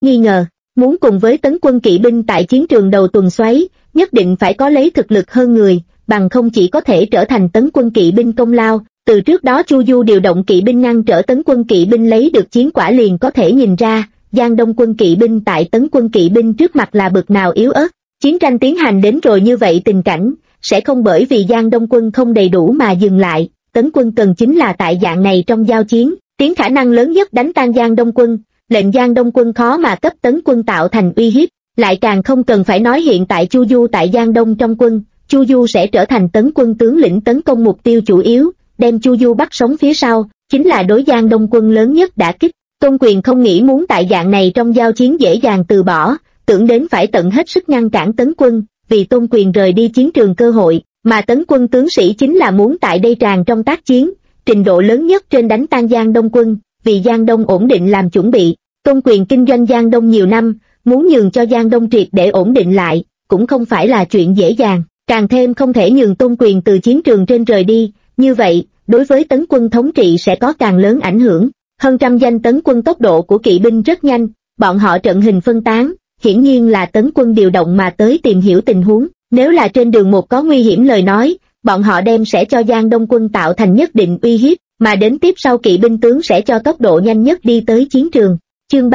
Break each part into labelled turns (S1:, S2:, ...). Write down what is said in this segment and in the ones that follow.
S1: nghi ngờ. Muốn cùng với tấn quân kỵ binh tại chiến trường đầu tuần xoáy, nhất định phải có lấy thực lực hơn người, bằng không chỉ có thể trở thành tấn quân kỵ binh công lao. Từ trước đó Chu Du điều động kỵ binh ngăn trở tấn quân kỵ binh lấy được chiến quả liền có thể nhìn ra, Giang Đông quân kỵ binh tại tấn quân kỵ binh trước mặt là bực nào yếu ớt. Chiến tranh tiến hành đến rồi như vậy tình cảnh, sẽ không bởi vì Giang Đông quân không đầy đủ mà dừng lại, tấn quân cần chính là tại dạng này trong giao chiến, tiến khả năng lớn nhất đánh tan Giang Đông quân, lệnh Giang Đông quân khó mà cấp tấn quân tạo thành uy hiếp, lại càng không cần phải nói hiện tại Chu Du tại Giang Đông trong quân, Chu Du sẽ trở thành tấn quân tướng lĩnh tấn công mục tiêu chủ yếu, đem Chu Du bắt sống phía sau, chính là đối Giang Đông quân lớn nhất đả kích. Tôn Quyền không nghĩ muốn tại dạng này trong giao chiến dễ dàng từ bỏ, tưởng đến phải tận hết sức ngăn cản tấn quân, vì Tôn Quyền rời đi chiến trường cơ hội, mà tấn quân tướng sĩ chính là muốn tại đây tràn trong tác chiến, trình độ lớn nhất trên đánh tan Giang Đông quân, vì Giang Đông ổn định làm chuẩn bị. Tôn Quyền kinh doanh Giang Đông nhiều năm, muốn nhường cho Giang Đông triệt để ổn định lại, cũng không phải là chuyện dễ dàng, càng thêm không thể nhường Tôn Quyền từ chiến trường trên rời đi, như vậy, đối với tấn quân thống trị sẽ có càng lớn ảnh hưởng. Hơn trăm danh tấn quân tốc độ của kỵ binh rất nhanh, bọn họ trận hình phân tán, hiển nhiên là tấn quân điều động mà tới tìm hiểu tình huống, nếu là trên đường một có nguy hiểm lời nói, bọn họ đem sẽ cho Giang Đông quân tạo thành nhất định uy hiếp, mà đến tiếp sau kỵ binh tướng sẽ cho tốc độ nhanh nhất đi tới chiến trường. Chương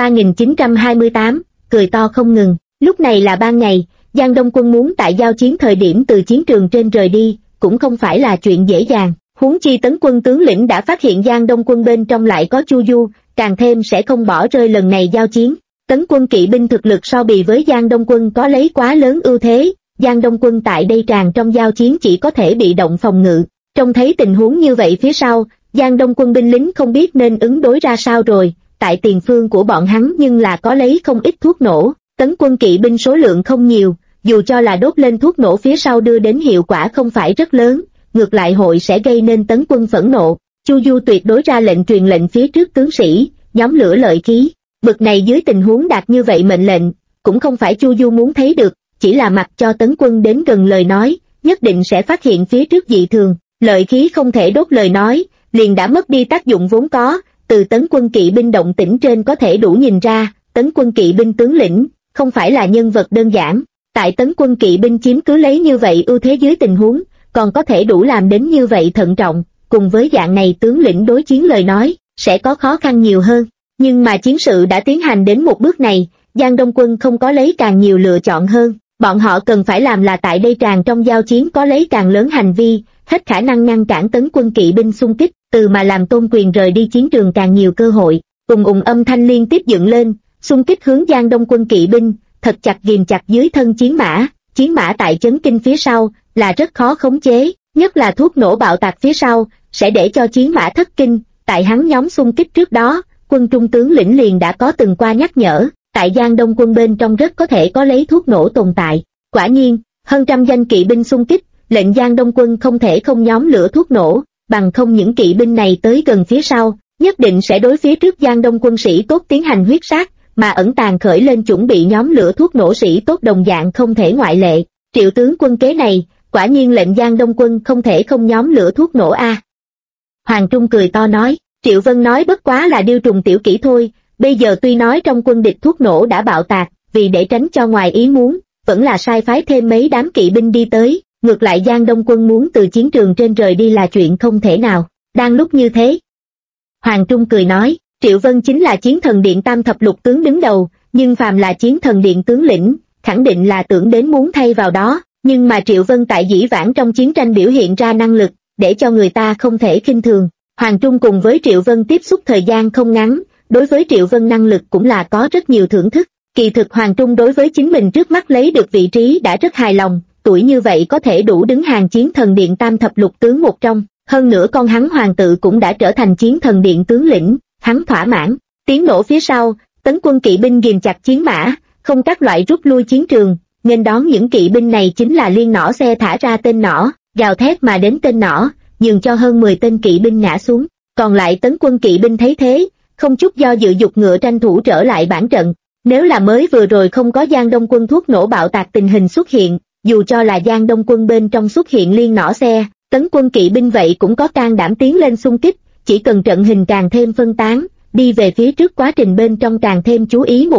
S1: 3928, cười to không ngừng. Lúc này là ban ngày, Giang Đông quân muốn tại giao chiến thời điểm từ chiến trường trên rời đi, cũng không phải là chuyện dễ dàng. Huống chi tấn quân tướng lĩnh đã phát hiện Giang Đông quân bên trong lại có Chu Du, càng thêm sẽ không bỏ rơi lần này giao chiến. Tấn quân kỵ binh thực lực so bì với Giang Đông quân có lấy quá lớn ưu thế, Giang Đông quân tại đây tràn trong giao chiến chỉ có thể bị động phòng ngự. Trông thấy tình huống như vậy phía sau, Giang Đông quân binh lính không biết nên ứng đối ra sao rồi, tại tiền phương của bọn hắn nhưng là có lấy không ít thuốc nổ, tấn quân kỵ binh số lượng không nhiều, dù cho là đốt lên thuốc nổ phía sau đưa đến hiệu quả không phải rất lớn, ngược lại hội sẽ gây nên tấn quân phẫn nộ. Chu Du tuyệt đối ra lệnh truyền lệnh phía trước tướng sĩ, nhóm lửa lợi khí. Bực này dưới tình huống đạt như vậy mệnh lệnh, cũng không phải Chu Du muốn thấy được, chỉ là mặc cho tấn quân đến gần lời nói, nhất định sẽ phát hiện phía trước dị thường, lợi khí không thể đốt lời nói, liền đã mất đi tác dụng vốn có, từ tấn quân kỵ binh động tĩnh trên có thể đủ nhìn ra, tấn quân kỵ binh tướng lĩnh, không phải là nhân vật đơn giản, tại tấn quân kỵ binh chiếm cứ lấy như vậy ưu thế dưới tình huống, còn có thể đủ làm đến như vậy thận trọng, cùng với dạng này tướng lĩnh đối chiến lời nói, sẽ có khó khăn nhiều hơn. Nhưng mà chiến sự đã tiến hành đến một bước này, Giang Đông quân không có lấy càng nhiều lựa chọn hơn, bọn họ cần phải làm là tại đây tràn trong giao chiến có lấy càng lớn hành vi, hết khả năng ngăn cản tấn quân kỵ binh xung kích, từ mà làm Tôn Quyền rời đi chiến trường càng nhiều cơ hội. Âm thanh liên tiếp dựng lên, xung kích hướng Giang Đông quân kỵ binh, thật chặt ghìm chặt dưới thân chiến mã tại chấn kinh phía sau, là rất khó khống chế, nhất là thuốc nổ bạo tạc phía sau, sẽ để cho chiến mã thất kinh, tại hắn nhóm xung kích trước đó, quân trung tướng lĩnh liền đã có từng qua nhắc nhở, tại Giang Đông quân bên trong rất có thể có lấy thuốc nổ tồn tại. Quả nhiên, hơn trăm danh kỵ binh xung kích, lệnh Giang Đông quân không thể không nhóm lửa thuốc nổ, bằng không những kỵ binh này tới gần phía sau, nhất định sẽ đối phía trước Giang Đông quân sĩ tốt tiến hành huyết sát, mà ẩn tàng khởi lên chuẩn bị nhóm lửa thuốc nổ sĩ tốt đồng dạng không thể ngoại lệ. Triệu tướng quân kế này, quả nhiên lệnh Giang Đông quân không thể không nhóm lửa thuốc nổ a. Hoàng Trung cười to nói, Triệu Vân nói bất quá là điêu trùng tiểu kỹ thôi, bây giờ tuy nói trong quân địch thuốc nổ đã bạo tạc, vì để tránh cho ngoài ý muốn, vẫn là sai phái thêm mấy đám kỵ binh đi tới, ngược lại Giang Đông quân muốn từ chiến trường trên rời đi là chuyện không thể nào. Đang lúc như thế, Hoàng Trung cười nói, Triệu Vân chính là chiến thần điện tam thập lục tướng đứng đầu, nhưng phàm là chiến thần điện tướng lĩnh, khẳng định là tưởng đến muốn thay vào đó, nhưng mà Triệu Vân tại dĩ vãng trong chiến tranh biểu hiện ra năng lực, để cho người ta không thể khinh thường. Hoàng Trung cùng với Triệu Vân tiếp xúc thời gian không ngắn, đối với Triệu Vân năng lực cũng là có rất nhiều thưởng thức. Kỳ thực Hoàng Trung đối với chính mình trước mắt lấy được vị trí đã rất hài lòng, tuổi như vậy có thể đủ đứng hàng chiến thần điện tam thập lục tướng một trong, hơn nữa con hắn Hoàng tự cũng đã trở thành chiến thần điện tướng lĩnh, hắn thỏa mãn. Tiếng nổ phía sau, tấn quân kỵ binh ghìm chặt chiến mã, không các loại rút lui chiến trường, nên đón những kỵ binh này chính là liên nỏ xe thả ra tên nỏ, gào thét mà đến tên nỏ, nhường cho hơn 10 tên kỵ binh ngã xuống, còn lại tấn quân kỵ binh thấy thế, không chút do dự dục ngựa tranh thủ trở lại bản trận. Nếu là mới vừa rồi không có Giang Đông quân thuốc nổ bạo tạc tình hình xuất hiện, dù cho là Giang Đông quân bên trong xuất hiện liên nỏ xe, tấn quân kỵ binh vậy cũng có can đảm tiến lên xung kích, chỉ cần trận hình càng thêm phân tán, đi về phía trước quá trình bên trong càng thêm chú ý một ít,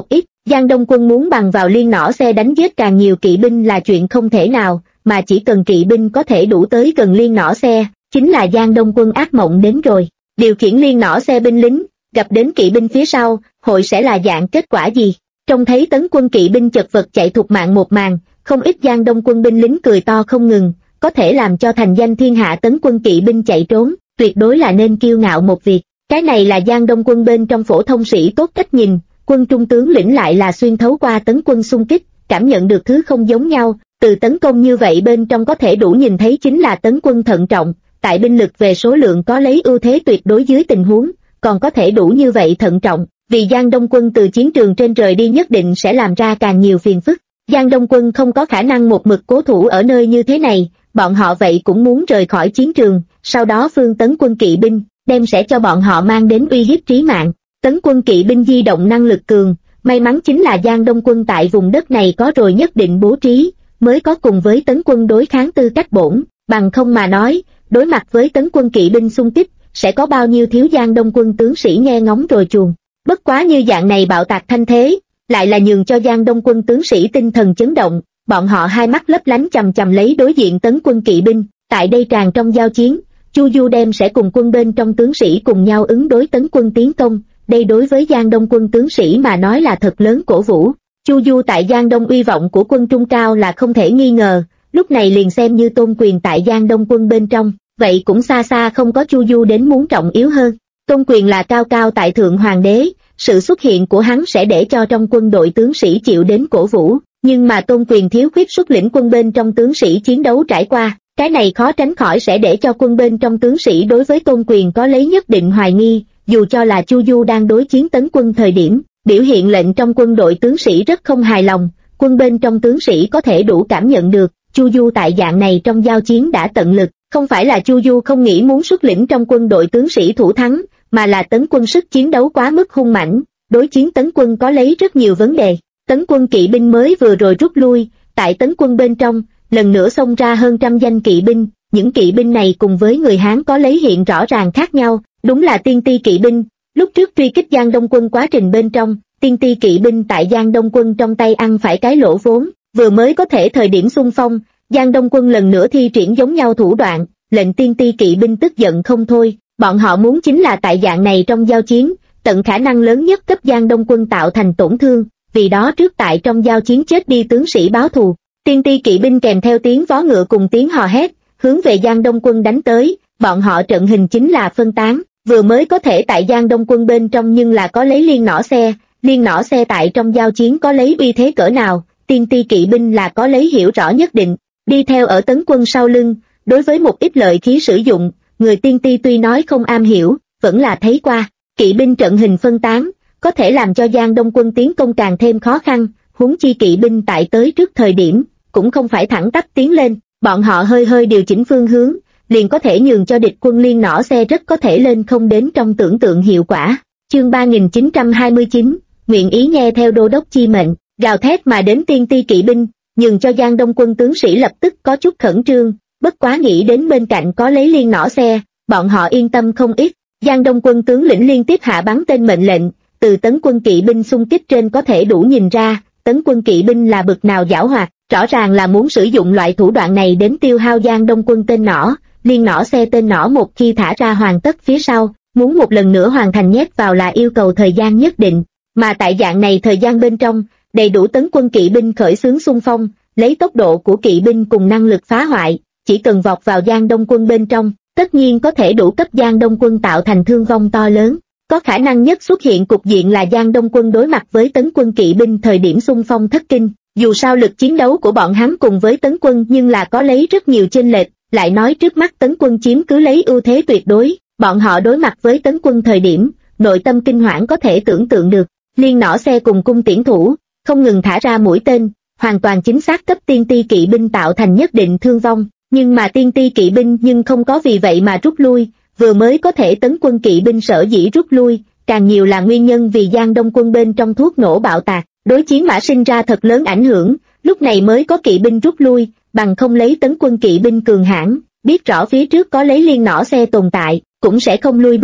S1: Giang Đông Quân muốn bằng vào liên nỏ xe đánh giết càng nhiều kỵ binh là chuyện không thể nào, mà chỉ cần kỵ binh có thể đủ tới gần liên nỏ xe, chính là Giang Đông Quân ác mộng đến rồi. Điều khiển liên nỏ xe binh lính, gặp đến kỵ binh phía sau, hội sẽ là dạng kết quả gì? Trông thấy tấn quân kỵ binh chật vật chạy thục mạng một màn, không ít Giang Đông Quân binh lính cười to không ngừng, có thể làm cho thành danh thiên hạ tấn quân kỵ binh chạy trốn, tuyệt đối là nên kiêu ngạo một việc. Cái này là Giang Đông Quân bên trong phổ thông sĩ tốt cách nhìn, quân trung tướng lĩnh lại là xuyên thấu qua tấn quân xung kích, cảm nhận được thứ không giống nhau, từ tấn công như vậy bên trong có thể đủ nhìn thấy chính là tấn quân thận trọng, tại binh lực về số lượng có lấy ưu thế tuyệt đối dưới tình huống, còn có thể đủ như vậy thận trọng, vì Giang Đông Quân từ chiến trường trên rời đi nhất định sẽ làm ra càng nhiều phiền phức. Giang Đông Quân không có khả năng một mực cố thủ ở nơi như thế này, bọn họ vậy cũng muốn rời khỏi chiến trường, sau đó phương tấn quân kỵ binh, đem sẽ cho bọn họ mang đến uy hiếp trí mạng. Tấn quân kỵ binh di động năng lực cường, may mắn chính là Giang Đông Quân tại vùng đất này có rồi nhất định bố trí, mới có cùng với tấn quân đối kháng tư cách bổn, bằng không mà nói, đối mặt với tấn quân kỵ binh xung kích, sẽ có bao nhiêu thiếu Giang Đông Quân tướng sĩ nghe ngóng rồi chuồn. Bất quá như dạng này bạo tạc thanh thế, lại là nhường cho Giang Đông Quân tướng sĩ tinh thần chấn động, bọn họ hai mắt lấp lánh chằm chằm lấy đối diện tấn quân kỵ binh, tại đây tràn trong giao chiến, Chu Du đem sẽ cùng quân bên trong tướng sĩ cùng nhau ứng đối tấn quân tiến công, đây đối với Giang Đông Quân tướng sĩ mà nói là thật lớn cổ vũ. Chu Du tại Giang Đông uy vọng của quân Trung cao là không thể nghi ngờ, lúc này liền xem như tôn quyền tại Giang Đông Quân bên trong, vậy cũng xa xa không có Chu Du đến muốn trọng yếu hơn. Tôn quyền là cao cao tại thượng hoàng đế, sự xuất hiện của hắn sẽ để cho trong quân đội tướng sĩ chịu đến cổ vũ, nhưng mà Tôn quyền thiếu khuyết xuất lĩnh quân bên trong tướng sĩ chiến đấu trải qua, cái này khó tránh khỏi sẽ để cho quân bên trong tướng sĩ đối với Tôn quyền có lấy nhất định hoài nghi, dù cho là Chu Du đang đối chiến tấn quân thời điểm, biểu hiện lệnh trong quân đội tướng sĩ rất không hài lòng, quân bên trong tướng sĩ có thể đủ cảm nhận được, Chu Du tại dạng này trong giao chiến đã tận lực, không phải là Chu Du không nghĩ muốn xuất lĩnh trong quân đội tướng sĩ thủ thắng, mà là tấn quân sức chiến đấu quá mức hung mãnh, đối chiến tấn quân có lấy rất nhiều vấn đề. Tấn quân kỵ binh mới vừa rồi rút lui, tại tấn quân bên trong, lần nữa xông ra hơn trăm danh kỵ binh, những kỵ binh này cùng với người Hán có lấy hiện rõ ràng khác nhau, đúng là tiên ti kỵ binh. Lúc trước truy kích Giang Đông Quân quá trình bên trong, tiên ti kỵ binh tại Giang Đông Quân trong tay ăn phải cái lỗ vốn, vừa mới có thể thời điểm xung phong, Giang Đông Quân lần nữa thi triển giống nhau thủ đoạn, lệnh tiên ti kỵ binh tức giận không thôi, bọn họ muốn chính là tại dạng này trong giao chiến, tận khả năng lớn nhất cấp Giang Đông Quân tạo thành tổn thương, vì đó trước tại trong giao chiến chết đi tướng sĩ báo thù. Tiên ti kỵ binh kèm theo tiếng vó ngựa cùng tiếng hò hét, hướng về Giang Đông Quân đánh tới, bọn họ trận hình chính là phân tán, vừa mới có thể tại Giang Đông Quân bên trong nhưng là có lấy liên nỏ xe tại trong giao chiến có lấy uy thế cỡ nào, tiên ti kỵ binh là có lấy hiểu rõ nhất định, đi theo ở tấn quân sau lưng, đối với một ít lợi khí sử dụng, người tiên ti tuy nói không am hiểu, vẫn là thấy qua, kỵ binh trận hình phân tán, có thể làm cho Giang Đông Quân tiến công càng thêm khó khăn, huống chi kỵ binh tại tới trước thời điểm, cũng không phải thẳng tắp tiến lên, bọn họ hơi hơi điều chỉnh phương hướng, liền có thể nhường cho địch quân liên nỏ xe rất có thể lên không đến trong tưởng tượng hiệu quả. Chương 3929, nguyện ý nghe theo đô đốc chi mệnh, gào thét mà đến tiên ti kỵ binh, nhường cho Giang Đông Quân tướng sĩ lập tức có chút khẩn trương, bất quá nghĩ đến bên cạnh có lấy liên nỏ xe, bọn họ yên tâm không ít. Giang Đông Quân tướng lĩnh liên tiếp hạ bắn tên mệnh lệnh, từ tấn quân kỵ binh xung kích trên có thể đủ nhìn ra, tấn quân kỵ binh là bực nào giảo hoạt, rõ ràng là muốn sử dụng loại thủ đoạn này đến tiêu hao Giang Đông Quân tên nỏ, liên nỏ xe tên nỏ một khi thả ra hoàn tất phía sau, muốn một lần nữa hoàn thành nhét vào là yêu cầu thời gian nhất định, mà tại dạng này thời gian bên trong, đầy đủ tấn quân kỵ binh khởi xướng xung phong, lấy tốc độ của kỵ binh cùng năng lực phá hoại, chỉ cần vọt vào Giang Đông Quân bên trong, tất nhiên có thể đủ cấp Giang Đông Quân tạo thành thương vong to lớn. Có khả năng nhất xuất hiện cục diện là Giang Đông Quân đối mặt với tấn quân kỵ binh thời điểm xung phong thất kinh, dù sao lực chiến đấu của bọn hắn cùng với tấn quân nhưng là có lấy rất nhiều chênh lệch, lại nói trước mắt tấn quân chiếm cứ lấy ưu thế tuyệt đối, bọn họ đối mặt với tấn quân thời điểm, nội tâm kinh hoảng có thể tưởng tượng được, liên nỏ xe cùng cung tiễn thủ, không ngừng thả ra mũi tên, hoàn toàn chính xác cấp tiên ti kỵ binh tạo thành nhất định thương vong, nhưng mà tiên ti kỵ binh nhưng không có vì vậy mà rút lui, vừa mới có thể tấn quân kỵ binh sở dĩ rút lui, càng nhiều là nguyên nhân vì Giang Đông Quân bên trong thuốc nổ bạo tạc, đối chiến mã sinh ra thật lớn ảnh hưởng, lúc này mới có kỵ binh rút lui, bằng không lấy tấn quân kỵ binh cường hãn, biết rõ phía trước có lấy liên nỏ xe tồn tại, cũng sẽ không lui bước,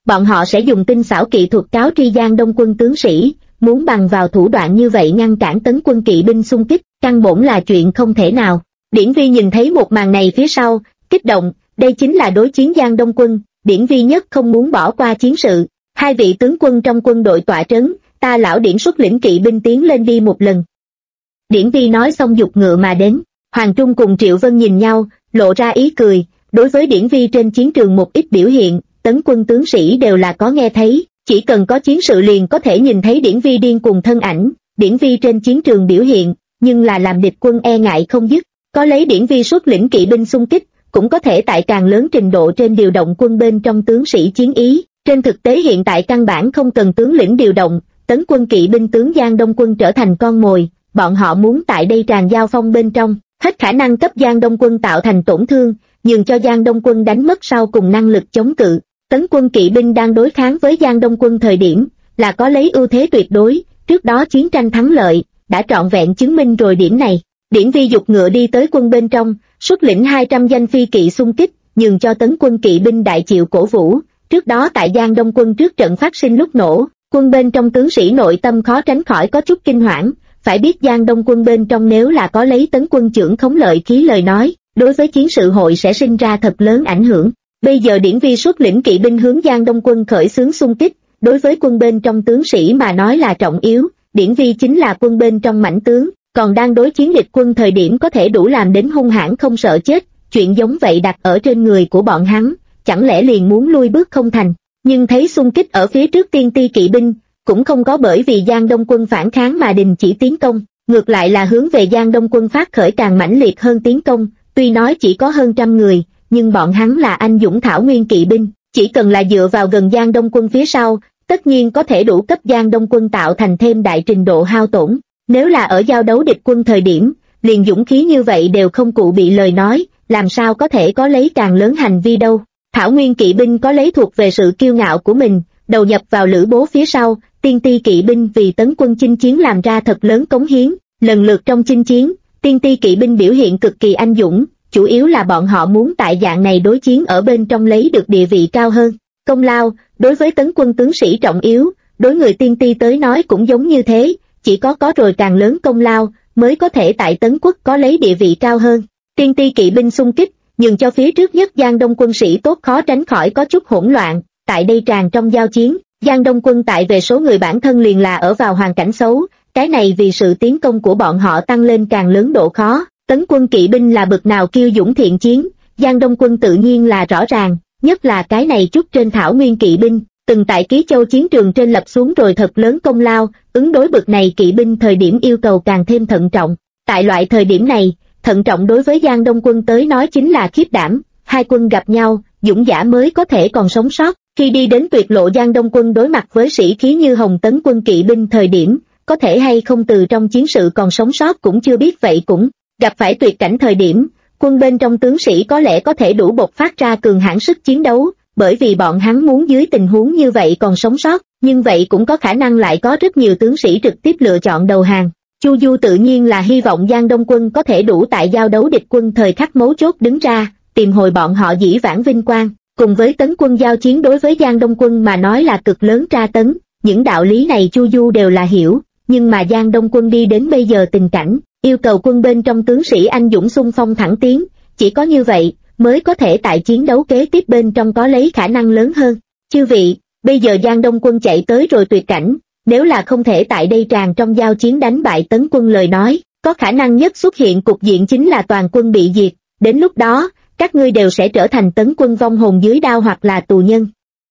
S1: bọn họ sẽ dùng tinh xảo kỹ thuật cáo tri Giang Đông quân tướng sĩ, muốn bằng vào thủ đoạn như vậy ngăn cản tấn quân kỵ binh xung kích, căn bổn là chuyện không thể nào. Điển Vi nhìn thấy một màn này phía sau, kích động, đây chính là đối chiến Giang Đông quân, Điển Vi nhất không muốn bỏ qua chiến sự. Hai vị tướng quân trong quân đội tọa trấn, ta lão Điển xuất lĩnh kỵ binh tiến lên đi một lần. Điển Vi nói xong giục ngựa mà đến. Hoàng Trung cùng Triệu Vân nhìn nhau, lộ ra ý cười. Đối với Điển Vi trên chiến trường một ít biểu hiện, tấn quân tướng sĩ đều là có nghe thấy, chỉ cần có chiến sự liền có thể nhìn thấy Điển Vi điên cùng thân ảnh. Điển Vi trên chiến trường biểu hiện, nhưng là làm địch quân e ngại không dứt. Có lấy Điển Vi xuất lĩnh kỵ binh xung kích, cũng có thể tại càng lớn trình độ trên điều động quân bên trong tướng sĩ chiến ý. Trên thực tế hiện tại căn bản không cần tướng lĩnh điều động, tấn quân kỵ binh tướng Giang Đông quân trở thành con mồi, bọn họ muốn tại đây tràn giao phong bên trong, hết khả năng cấp Giang Đông quân tạo thành tổn thương, nhường cho Giang Đông quân đánh mất sau cùng năng lực chống cự. Tấn quân kỵ binh đang đối kháng với Giang Đông quân thời điểm, là có lấy ưu thế tuyệt đối, trước đó chiến tranh thắng lợi, đã trọn vẹn chứng minh rồi điểm này. Điển Vi dục ngựa đi tới quân bên trong, xuất lĩnh 200 danh phi kỵ xung kích, nhường cho tấn quân kỵ binh đại chịu cổ vũ. Trước đó tại Giang Đông quân trước trận phát sinh lúc nổ, quân bên trong tướng sĩ nội tâm khó tránh khỏi có chút kinh hoảng, phải biết Giang Đông quân bên trong nếu là có lấy tấn quân trưởng khống lợi khí lời nói, đối với chiến sự hội sẽ sinh ra thật lớn ảnh hưởng. Bây giờ Điển Vi xuất lĩnh kỵ binh hướng Giang Đông quân khởi xướng xung kích, đối với quân bên trong tướng sĩ mà nói là trọng yếu, Điển Vi chính là quân bên trong mãnh tướng, còn đang đối chiến địch quân thời điểm có thể đủ làm đến hung hãn không sợ chết, chuyện giống vậy đặt ở trên người của bọn hắn, chẳng lẽ liền muốn lui bước không thành. Nhưng thấy xung kích ở phía trước tiên ti kỵ binh, cũng không có bởi vì Giang Đông quân phản kháng mà đình chỉ tiến công, ngược lại là hướng về Giang Đông quân phát khởi càng mãnh liệt hơn tiến công, tuy nói chỉ có hơn 100 người, nhưng bọn hắn là anh dũng thảo nguyên kỵ binh, chỉ cần là dựa vào gần Giang Đông quân phía sau, tất nhiên có thể đủ cấp Giang Đông quân tạo thành thêm đại trình độ hao tổn. Nếu là ở giao đấu địch quân thời điểm, liền dũng khí như vậy đều không cụ bị lời nói, làm sao có thể có lấy càng lớn hành vi đâu. Thảo nguyên kỵ binh có lấy thuộc về sự kiêu ngạo của mình, đầu nhập vào Lữ Bố phía sau, tiên ti kỵ binh vì tấn quân chinh chiến làm ra thật lớn cống hiến, lần lượt trong chinh chiến, tiên ti kỵ binh biểu hiện cực kỳ anh dũng, chủ yếu là bọn họ muốn tại dạng này đối chiến ở bên trong lấy được địa vị cao hơn. Công lao, đối với tấn quân tướng sĩ trọng yếu, đối người tiên ti tới nói cũng giống như thế, chỉ có rồi càng lớn công lao, mới có thể tại tấn quốc có lấy địa vị cao hơn. Tiên ti kỵ binh xung kích, nhường cho phía trước nhất Giang Đông quân sĩ tốt khó tránh khỏi có chút hỗn loạn, tại đây tràn trong giao chiến, Giang Đông quân tại về số người bản thân liền là ở vào hoàn cảnh xấu, cái này vì sự tiến công của bọn họ tăng lên càng lớn độ khó. Tấn quân kỵ binh là bậc nào kiêu dũng thiện chiến, Giang Đông quân tự nhiên là rõ ràng, nhất là cái này chút trên thảo nguyên kỵ binh, từng tại Ký Châu chiến trường trên lập xuống rồi thật lớn công lao, ứng đối bậc này kỵ binh thời điểm yêu cầu càng thêm thận trọng. Tại loại thời điểm này, thận trọng đối với Giang Đông quân tới nói chính là khiếp đảm, hai quân gặp nhau, dũng giả mới có thể còn sống sót. Khi đi đến tuyệt lộ Giang Đông quân đối mặt với sĩ khí như Hồng Tấn quân kỵ binh thời điểm, có thể hay không từ trong chiến sự còn sống sót cũng chưa biết, vậy cũng gặp phải tuyệt cảnh thời điểm, quân bên trong tướng sĩ có lẽ có thể đủ bộc phát ra cường hãn sức chiến đấu, bởi vì bọn hắn muốn dưới tình huống như vậy còn sống sót, nhưng vậy cũng có khả năng lại có rất nhiều tướng sĩ trực tiếp lựa chọn đầu hàng. Chu Du tự nhiên là hy vọng Giang Đông quân có thể đủ tại giao đấu địch quân thời khắc mấu chốt đứng ra, tìm hồi bọn họ dĩ vãng vinh quang, cùng với tấn quân giao chiến đối với Giang Đông quân mà nói là cực lớn tra tấn, những đạo lý này Chu Du đều là hiểu, nhưng mà Giang Đông quân đi đến bây giờ tình cảnh, yêu cầu quân bên trong tướng sĩ anh dũng xung phong thẳng tiến, chỉ có như vậy mới có thể tại chiến đấu kế tiếp bên trong có lấy khả năng lớn hơn. Chư vị, bây giờ Giang Đông quân chạy tới rồi tuyệt cảnh, nếu là không thể tại đây tràn trong giao chiến đánh bại tấn quân lời nói, có khả năng nhất xuất hiện cục diện chính là toàn quân bị diệt, đến lúc đó, các ngươi đều sẽ trở thành tấn quân vong hồn dưới đao hoặc là tù nhân.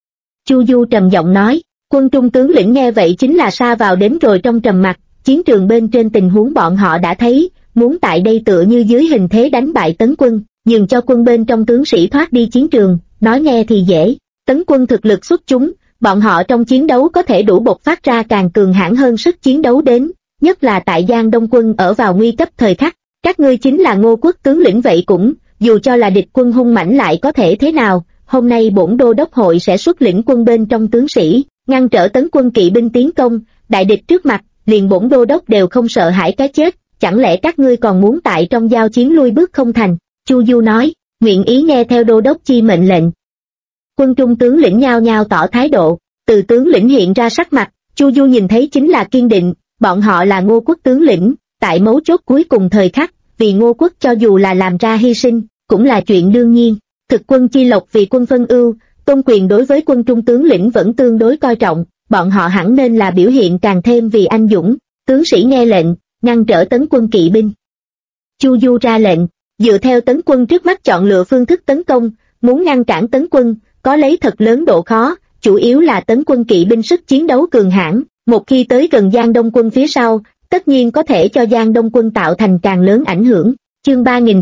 S1: Chu Du trầm giọng nói, quân trung tướng lĩnh nghe vậy chính là sa vào đến rồi trong trầm mặc, chiến trường bên trên tình huống bọn họ đã thấy, muốn tại đây tựa như dưới hình thế đánh bại tấn quân, nhường cho quân bên trong tướng sĩ thoát đi chiến trường, nói nghe thì dễ, tấn quân thực lực xuất chúng, bọn họ trong chiến đấu có thể đủ bộc phát ra càng cường hãn hơn sức chiến đấu đến, nhất là tại Giang Đông quân ở vào nguy cấp thời khắc, các ngươi chính là Ngô quốc tướng lĩnh vậy cũng, dù cho là địch quân hung mãnh lại có thể thế nào, hôm nay bổn đô đốc hội sẽ xuất lĩnh quân bên trong tướng sĩ, ngăn trở tấn quân kỵ binh tiến công, đại địch trước mặt, liền bổn đô đốc đều không sợ hãi cái chết, chẳng lẽ các ngươi còn muốn tại trong giao chiến lui bước không thành? Chu Du nói, nguyện ý nghe theo đô đốc chi mệnh lệnh. Quân Trung tướng lĩnh nhao nhao tỏ thái độ, từ tướng lĩnh hiện ra sắc mặt, Chu Du nhìn thấy chính là kiên định, bọn họ là Ngô quốc tướng lĩnh, tại mấu chốt cuối cùng thời khắc, vì Ngô quốc cho dù là làm ra hy sinh, cũng là chuyện đương nhiên. Thực quân chi lộc vì quân phân ưu, tôn quyền đối với Quân Trung tướng lĩnh vẫn tương đối coi trọng, bọn họ hẳn nên là biểu hiện càng thêm vì anh dũng. Tướng sĩ nghe lệnh, ngăn trở tấn quân kỵ binh. Chu Du ra lệnh, dựa theo tấn quân trước mắt chọn lựa phương thức tấn công, muốn ngăn cản tấn quân, có lấy thật lớn độ khó, chủ yếu là tấn quân kỵ binh sức chiến đấu cường hãn, một khi tới gần Giang Đông quân phía sau, tất nhiên có thể cho Giang Đông quân tạo thành càng lớn ảnh hưởng. Chương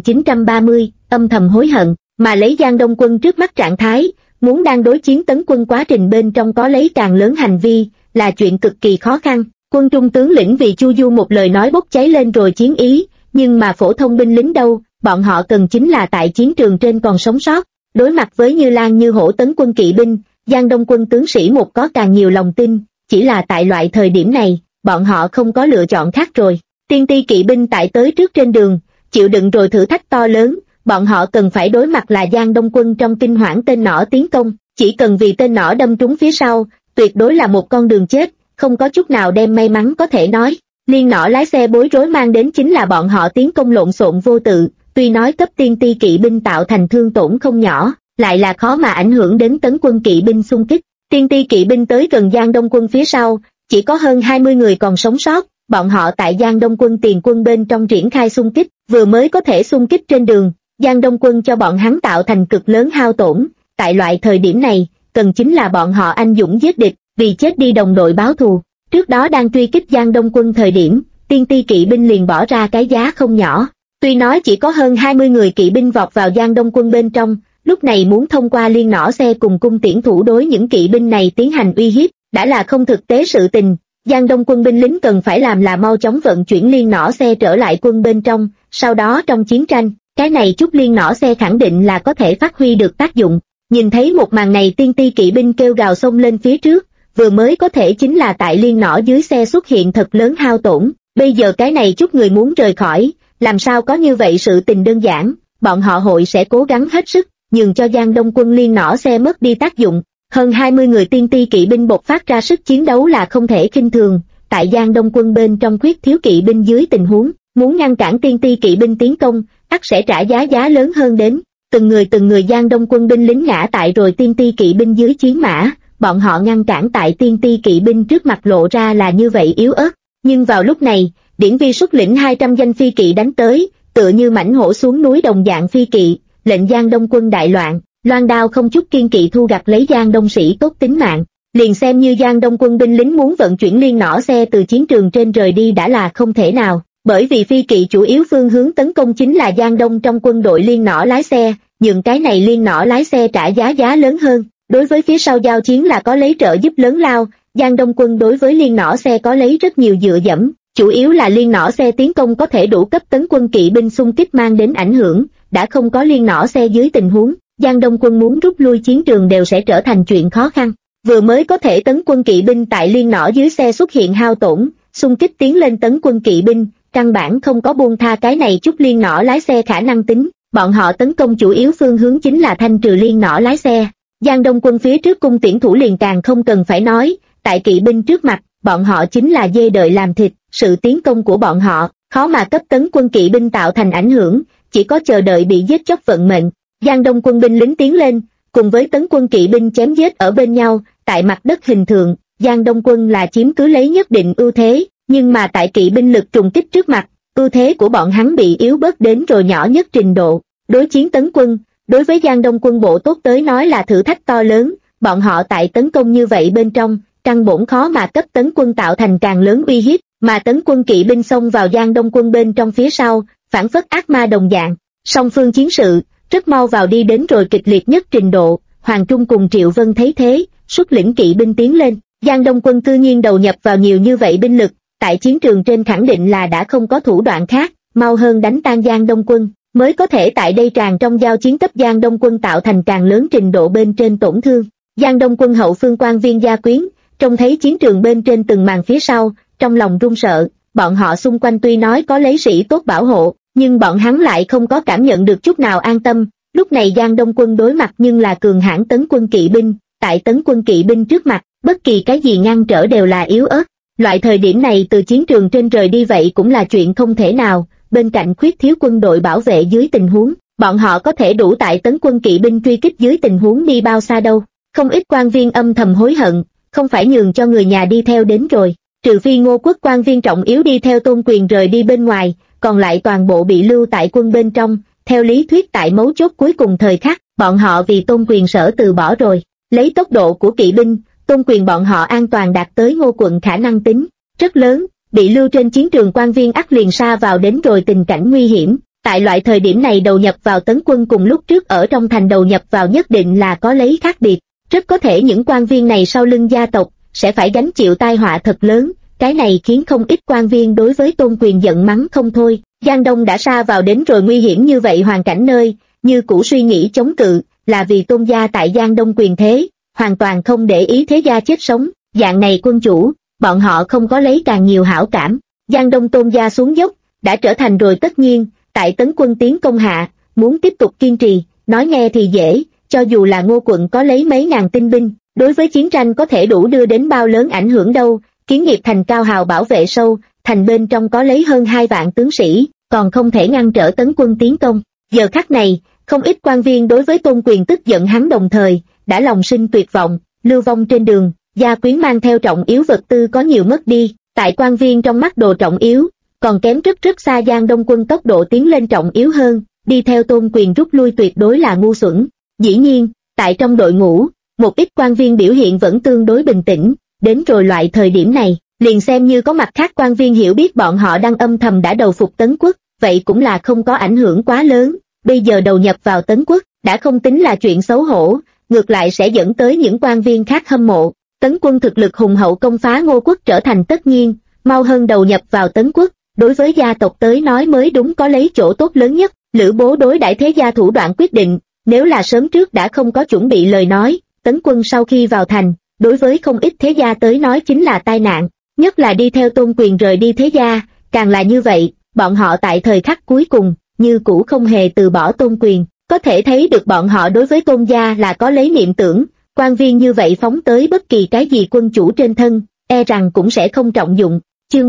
S1: 3930, âm thầm hối hận, mà lấy Giang Đông quân trước mắt trạng thái, muốn đang đối chiến tấn quân quá trình bên trong có lấy càng lớn hành vi, là chuyện cực kỳ khó khăn. Quân Trung tướng lĩnh vì Chu Du một lời nói bốc cháy lên rồi chiến ý, nhưng mà phổ thông binh lính đâu, bọn họ cần chính là tại chiến trường trên còn sống sót. Đối mặt với như lang như hổ tấn quân kỵ binh, Giang Đông quân tướng sĩ một có càng nhiều lòng tin, chỉ là tại loại thời điểm này, bọn họ không có lựa chọn khác rồi. Tiên ti kỵ binh tại tới trước trên đường, chịu đựng rồi thử thách to lớn, bọn họ cần phải đối mặt là Giang Đông quân trong kinh hoảng tên nỏ tiến công, chỉ cần vì tên nỏ đâm trúng phía sau, tuyệt đối là một con đường chết, không có chút nào đem may mắn có thể nói. Liên nỏ lái xe bối rối mang đến chính là bọn họ tiến công lộn xộn vô tự, tuy nói cấp tiên ti kỵ binh tạo thành thương tổn không nhỏ, lại là khó mà ảnh hưởng đến tấn quân kỵ binh xung kích. Tiên ti kỵ binh tới gần Giang Đông quân phía sau, chỉ có hơn 20 người còn sống sót, bọn họ tại Giang Đông quân tiền quân bên trong triển khai xung kích, vừa mới có thể xung kích trên đường, Giang Đông quân cho bọn hắn tạo thành cực lớn hao tổn, tại loại thời điểm này, cần chính là bọn họ anh dũng giết địch, vì chết đi đồng đội báo thù. Trước đó đang truy kích Giang Đông quân thời điểm, tiên ti kỵ binh liền bỏ ra cái giá không nhỏ. Tuy nói chỉ có hơn 20 người kỵ binh vọt vào Giang Đông quân bên trong, lúc này muốn thông qua liên nỏ xe cùng cung tiễn thủ đối những kỵ binh này tiến hành uy hiếp, đã là không thực tế sự tình. Giang Đông quân binh lính cần phải làm là mau chóng vận chuyển liên nỏ xe trở lại quân bên trong, sau đó trong chiến tranh, cái này chút liên nỏ xe khẳng định là có thể phát huy được tác dụng. Nhìn thấy một màn này tiên ti kỵ binh kêu gào xông lên phía trước, vừa mới có thể chính là tại liên nỏ dưới xe xuất hiện thật lớn hao tổn, bây giờ cái này chút người muốn rời khỏi, làm sao có như vậy sự tình đơn giản, bọn họ hội sẽ cố gắng hết sức, nhường cho Giang Đông quân liên nỏ xe mất đi tác dụng. Hơn 20 người tiên ti kỵ binh bộc phát ra sức chiến đấu là không thể khinh thường, tại Giang Đông quân bên trong khuyết thiếu kỵ binh dưới tình huống, muốn ngăn cản tiên ti kỵ binh tiến công, ắt sẽ trả giá lớn hơn đến. Từng người Giang Đông quân binh lính ngã tại rồi tiên ti kỵ binh dưới chiến mã, bọn họ ngăn cản tại tiên ti kỵ binh trước mặt lộ ra là như vậy yếu ớt. Nhưng vào lúc này, Điển Vi xuất lĩnh 200 danh phi kỵ đánh tới, tựa như mãnh hổ xuống núi đồng dạng phi kỵ, lệnh Giang Đông quân đại loạn, loan đao không chút kiên kỵ thu gặt lấy Giang Đông sĩ tốt tính mạng. Liền xem như Giang Đông quân binh lính muốn vận chuyển liên nỏ xe từ chiến trường trên rời đi đã là không thể nào, bởi vì phi kỵ chủ yếu phương hướng tấn công chính là Giang Đông trong quân đội liên nỏ lái xe, nhưng cái này liên nỏ lái xe trả giá lớn hơn. Đối với phía sau giao chiến là có lấy trợ giúp lớn lao, Giang Đông quân đối với liên nỏ xe có lấy rất nhiều dựa dẫm, chủ yếu là liên nỏ xe tiến công có thể đủ cấp tấn quân kỵ binh xung kích mang đến ảnh hưởng, đã không có liên nỏ xe dưới tình huống, Giang Đông quân muốn rút lui chiến trường đều sẽ trở thành chuyện khó khăn. Vừa mới có thể tấn quân kỵ binh tại liên nỏ dưới xe xuất hiện hao tổn, xung kích tiến lên tấn quân kỵ binh, căn bản không có buông tha cái này chút liên nỏ lái xe khả năng tính, bọn họ tấn công chủ yếu phương hướng chính là thanh trừ liên nỏ lái xe. Giang Đông quân phía trước cung tiễn thủ liền càng không cần phải nói, tại kỵ binh trước mặt, bọn họ chính là dê đợi làm thịt, sự tiến công của bọn họ, khó mà cấp tấn quân kỵ binh tạo thành ảnh hưởng, chỉ có chờ đợi bị giết chóc vận mệnh. Giang Đông quân binh lính tiến lên, cùng với tấn quân kỵ binh chém giết ở bên nhau, tại mặt đất hình thượng, Giang Đông quân là chiếm cứ lấy nhất định ưu thế, nhưng mà tại kỵ binh lực trùng kích trước mặt, ưu thế của bọn hắn bị yếu bớt đến rồi nhỏ nhất trình độ. Đối chiến tấn quân, đối với Giang Đông quân bộ tốt tới nói là thử thách to lớn, bọn họ tại tấn công như vậy bên trong, căn bổn khó mà cấp tấn quân tạo thành càng lớn uy hiếp, mà tấn quân kỵ binh xông vào Giang Đông quân bên trong phía sau, phản phất ác ma đồng dạng. Song phương chiến sự, rất mau vào đi đến rồi kịch liệt nhất trình độ, Hoàng Trung cùng Triệu Vân thấy thế, xuất lĩnh kỵ binh tiến lên, Giang Đông quân cư nhiên đầu nhập vào nhiều như vậy binh lực, tại chiến trường trên khẳng định là đã không có thủ đoạn khác, mau hơn đánh tan Giang Đông quân, mới có thể tại đây tràn trong giao chiến cấp Giang Đông quân tạo thành càng lớn trình độ bên trên tổn thương. Giang Đông quân hậu phương quan viên gia quyến, trông thấy chiến trường bên trên từng màn phía sau, trong lòng run sợ, bọn họ xung quanh tuy nói có lấy sĩ tốt bảo hộ, nhưng bọn hắn lại không có cảm nhận được chút nào an tâm, Lúc này Giang Đông quân đối mặt nhưng là cường hãn Tấn quân kỵ binh, tại Tấn quân kỵ binh trước mặt, bất kỳ cái gì ngăn trở đều là yếu ớt. Loại thời điểm này từ chiến trường trên rời đi vậy cũng là chuyện không thể nào, bên cạnh khuyết thiếu quân đội bảo vệ dưới tình huống, bọn họ có thể đủ tại Tấn quân kỵ binh truy kích dưới tình huống đi bao xa đâu. Không ít quan viên âm thầm hối hận, không phải nhường cho người nhà đi theo đến rồi, trừ phi Ngô quốc quan viên trọng yếu đi theo Tôn Quyền rời đi bên ngoài, còn lại toàn bộ bị lưu tại quân bên trong. Theo lý thuyết tại mấu chốt cuối cùng thời khắc, bọn họ vì Tôn Quyền sở từ bỏ rồi. Lấy tốc độ của kỵ binh, Tôn Quyền bọn họ an toàn đạt tới Ngô quận khả năng tính rất lớn, bị lưu trên chiến trường quan viên ắt liền sa vào đến rồi tình cảnh nguy hiểm. Tại loại thời điểm này đầu nhập vào Tấn quân cùng lúc trước ở trong thành đầu nhập vào nhất định là có lấy khác biệt. Rất có thể những quan viên này sau lưng gia tộc sẽ phải gánh chịu tai họa thật lớn, cái này khiến không ít quan viên đối với Tôn Quyền giận mắng không thôi. Giang Đông đã sa vào đến rồi nguy hiểm như vậy hoàn cảnh nơi, như cũ suy nghĩ chống cự, là vì Tôn gia tại Giang Đông quyền thế, hoàn toàn không để ý thế gia chết sống, dạng này quân chủ, bọn họ không có lấy càng nhiều hảo cảm. Giang Đông Tôn gia xuống dốc, đã trở thành rồi tất nhiên, tại Tấn quân tiến công hạ, muốn tiếp tục kiên trì, nói nghe thì dễ, cho dù là Ngô quận có lấy mấy ngàn tinh binh, đối với chiến tranh có thể đủ đưa đến bao lớn ảnh hưởng đâu. Kiến nghiệp thành cao hào bảo vệ sâu, thành bên trong có lấy hơn 2 vạn tướng sĩ, còn không thể ngăn trở Tấn quân tiến công. Giờ khắc này, không ít quan viên đối với Tôn Quyền tức giận hắn đồng thời, đã lòng sinh tuyệt vọng, lưu vong trên đường, gia quyến mang theo trọng yếu vật tư có nhiều mất đi, tại quan viên trong mắt đồ trọng yếu, còn kém rất xa Giang Đông quân tốc độ tiến lên trọng yếu hơn, đi theo Tôn Quyền rút lui tuyệt đối là ngu xuẩn. Dĩ nhiên, tại trong đội ngũ, một ít quan viên biểu hiện vẫn tương đối bình tĩnh, đến rồi loại thời điểm này, liền xem như có mặt khác quan viên hiểu biết bọn họ đang âm thầm đã đầu phục Tấn quốc, vậy cũng là không có ảnh hưởng quá lớn. Bây giờ đầu nhập vào Tấn quốc, đã không tính là chuyện xấu hổ, ngược lại sẽ dẫn tới những quan viên khác hâm mộ. Tấn quân thực lực hùng hậu công phá Ngô quốc trở thành tất nhiên, mau hơn đầu nhập vào Tấn quốc, đối với gia tộc tới nói mới đúng có lấy chỗ tốt lớn nhất. Lữ Bố đối đãi thế gia thủ đoạn quyết định, nếu là sớm trước đã không có chuẩn bị lời nói, Tấn quân sau khi vào thành, đối với không ít thế gia tới nói chính là tai nạn, nhất là đi theo Tôn Quyền rời đi thế gia, càng là như vậy, bọn họ tại thời khắc cuối cùng, như cũ không hề từ bỏ Tôn Quyền, có thể thấy được bọn họ đối với Tôn gia là có lấy niệm tưởng, quan viên như vậy phóng tới bất kỳ cái gì quân chủ trên thân, e rằng cũng sẽ không trọng dụng. Chương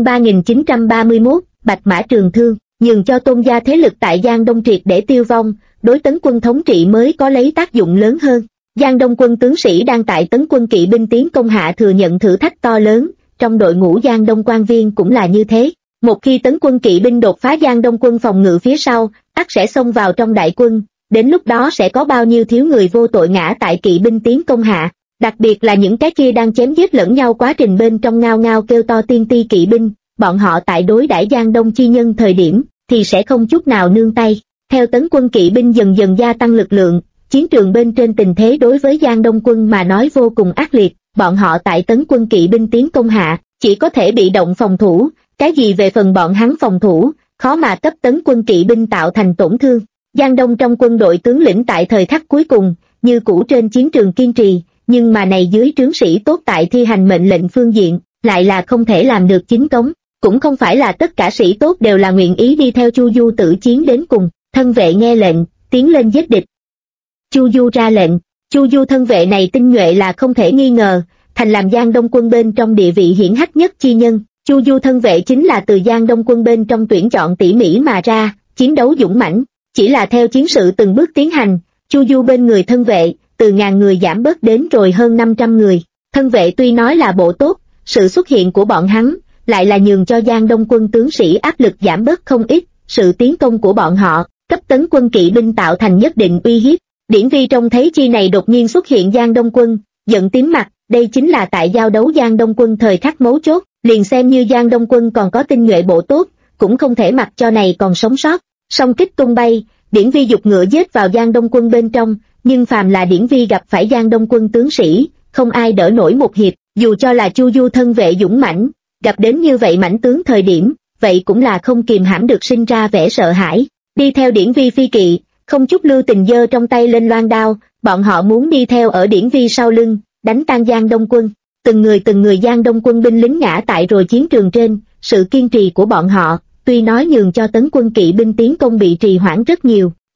S1: 3931, Bạch Mã Trường Thương, nhường cho Tôn gia thế lực tại Giang Đông triệt để tiêu vong, đối Tấn quân thống trị mới có lấy tác dụng lớn hơn. Giang Đông quân tướng sĩ đang tại Tấn quân kỵ binh tiến công hạ thừa nhận thử thách to lớn, trong đội ngũ Giang Đông quan viên cũng là như thế. Một khi Tấn quân kỵ binh đột phá Giang Đông quân phòng ngự phía sau, ắt sẽ xông vào trong đại quân, đến lúc đó sẽ có bao nhiêu thiếu người vô tội ngã tại kỵ binh tiến công hạ, đặc biệt là những cái kia đang chém giết lẫn nhau quá trình bên trong ngao ngao kêu to tiên ti kỵ binh, bọn họ tại đối đãi Giang Đông chi nhân thời điểm, thì sẽ không chút nào nương tay. Theo Tấn quân kỵ binh dần dần gia tăng lực lượng, chiến trường bên trên tình thế đối với Giang Đông quân mà nói vô cùng ác liệt, bọn họ tại Tấn quân kỵ binh tiến công hạ, chỉ có thể bị động phòng thủ, cái gì về phần bọn hắn phòng thủ, khó mà cấp Tấn quân kỵ binh tạo thành tổn thương. Giang Đông trong quân đội tướng lĩnh tại thời khắc cuối cùng, như cũ trên chiến trường kiên trì, nhưng mà này dưới trướng sĩ tốt tại thi hành mệnh lệnh phương diện, lại là không thể làm được chính cống, cũng không phải là tất cả sĩ tốt đều là nguyện ý đi theo Chu Du tử chiến đến cùng, thân vệ nghe lệnh, tiến lên giết địch. Chu Du ra lệnh, Chu Du thân vệ này tinh nhuệ là không thể nghi ngờ, thành làm Giang Đông quân bên trong địa vị hiển hách nhất chi nhân. Chu Du thân vệ chính là từ Giang Đông quân bên trong tuyển chọn tỉ mỉ mà ra, chiến đấu dũng mãnh, chỉ là theo chiến sự từng bước tiến hành, Chu Du bên người thân vệ, từ 1000 người giảm bớt đến rồi hơn 500 người. Thân vệ tuy nói là bộ tốt, sự xuất hiện của bọn hắn, lại là nhường cho Giang Đông quân tướng sĩ áp lực giảm bớt không ít, sự tiến công của bọn họ, cấp Tấn quân kỵ binh tạo thành nhất định uy hiếp. Điển Vi trông thấy chi này đột nhiên xuất hiện Giang Đông quân, giận tím mặt, đây chính là tại giao đấu Giang Đông quân thời khắc mấu chốt, liền xem như Giang Đông quân còn có tinh nhuệ bộ tốt, cũng không thể mặc cho này còn sống sót. Song kích tung bay, Điển Vi dục ngựa giết vào Giang Đông quân bên trong, nhưng phàm là Điển Vi gặp phải Giang Đông quân tướng sĩ, không ai đỡ nổi một hiệp, dù cho là Chu Du thân vệ dũng mãnh, gặp đến như vậy mãnh tướng thời điểm, vậy cũng là không kìm hãm được sinh ra vẻ sợ hãi. Đi theo Điển Vi phi kỵ, không chút lưu tình giơ trong tay lên loan đao, bọn họ muốn đi theo ở Điển Vi sau lưng, đánh tan Giang Đông quân. Từng người Giang Đông quân binh lính ngã tại rồi chiến trường trên, sự kiên trì của bọn họ, tuy nói nhường cho Tấn quân kỵ binh tiến công bị trì hoãn rất nhiều,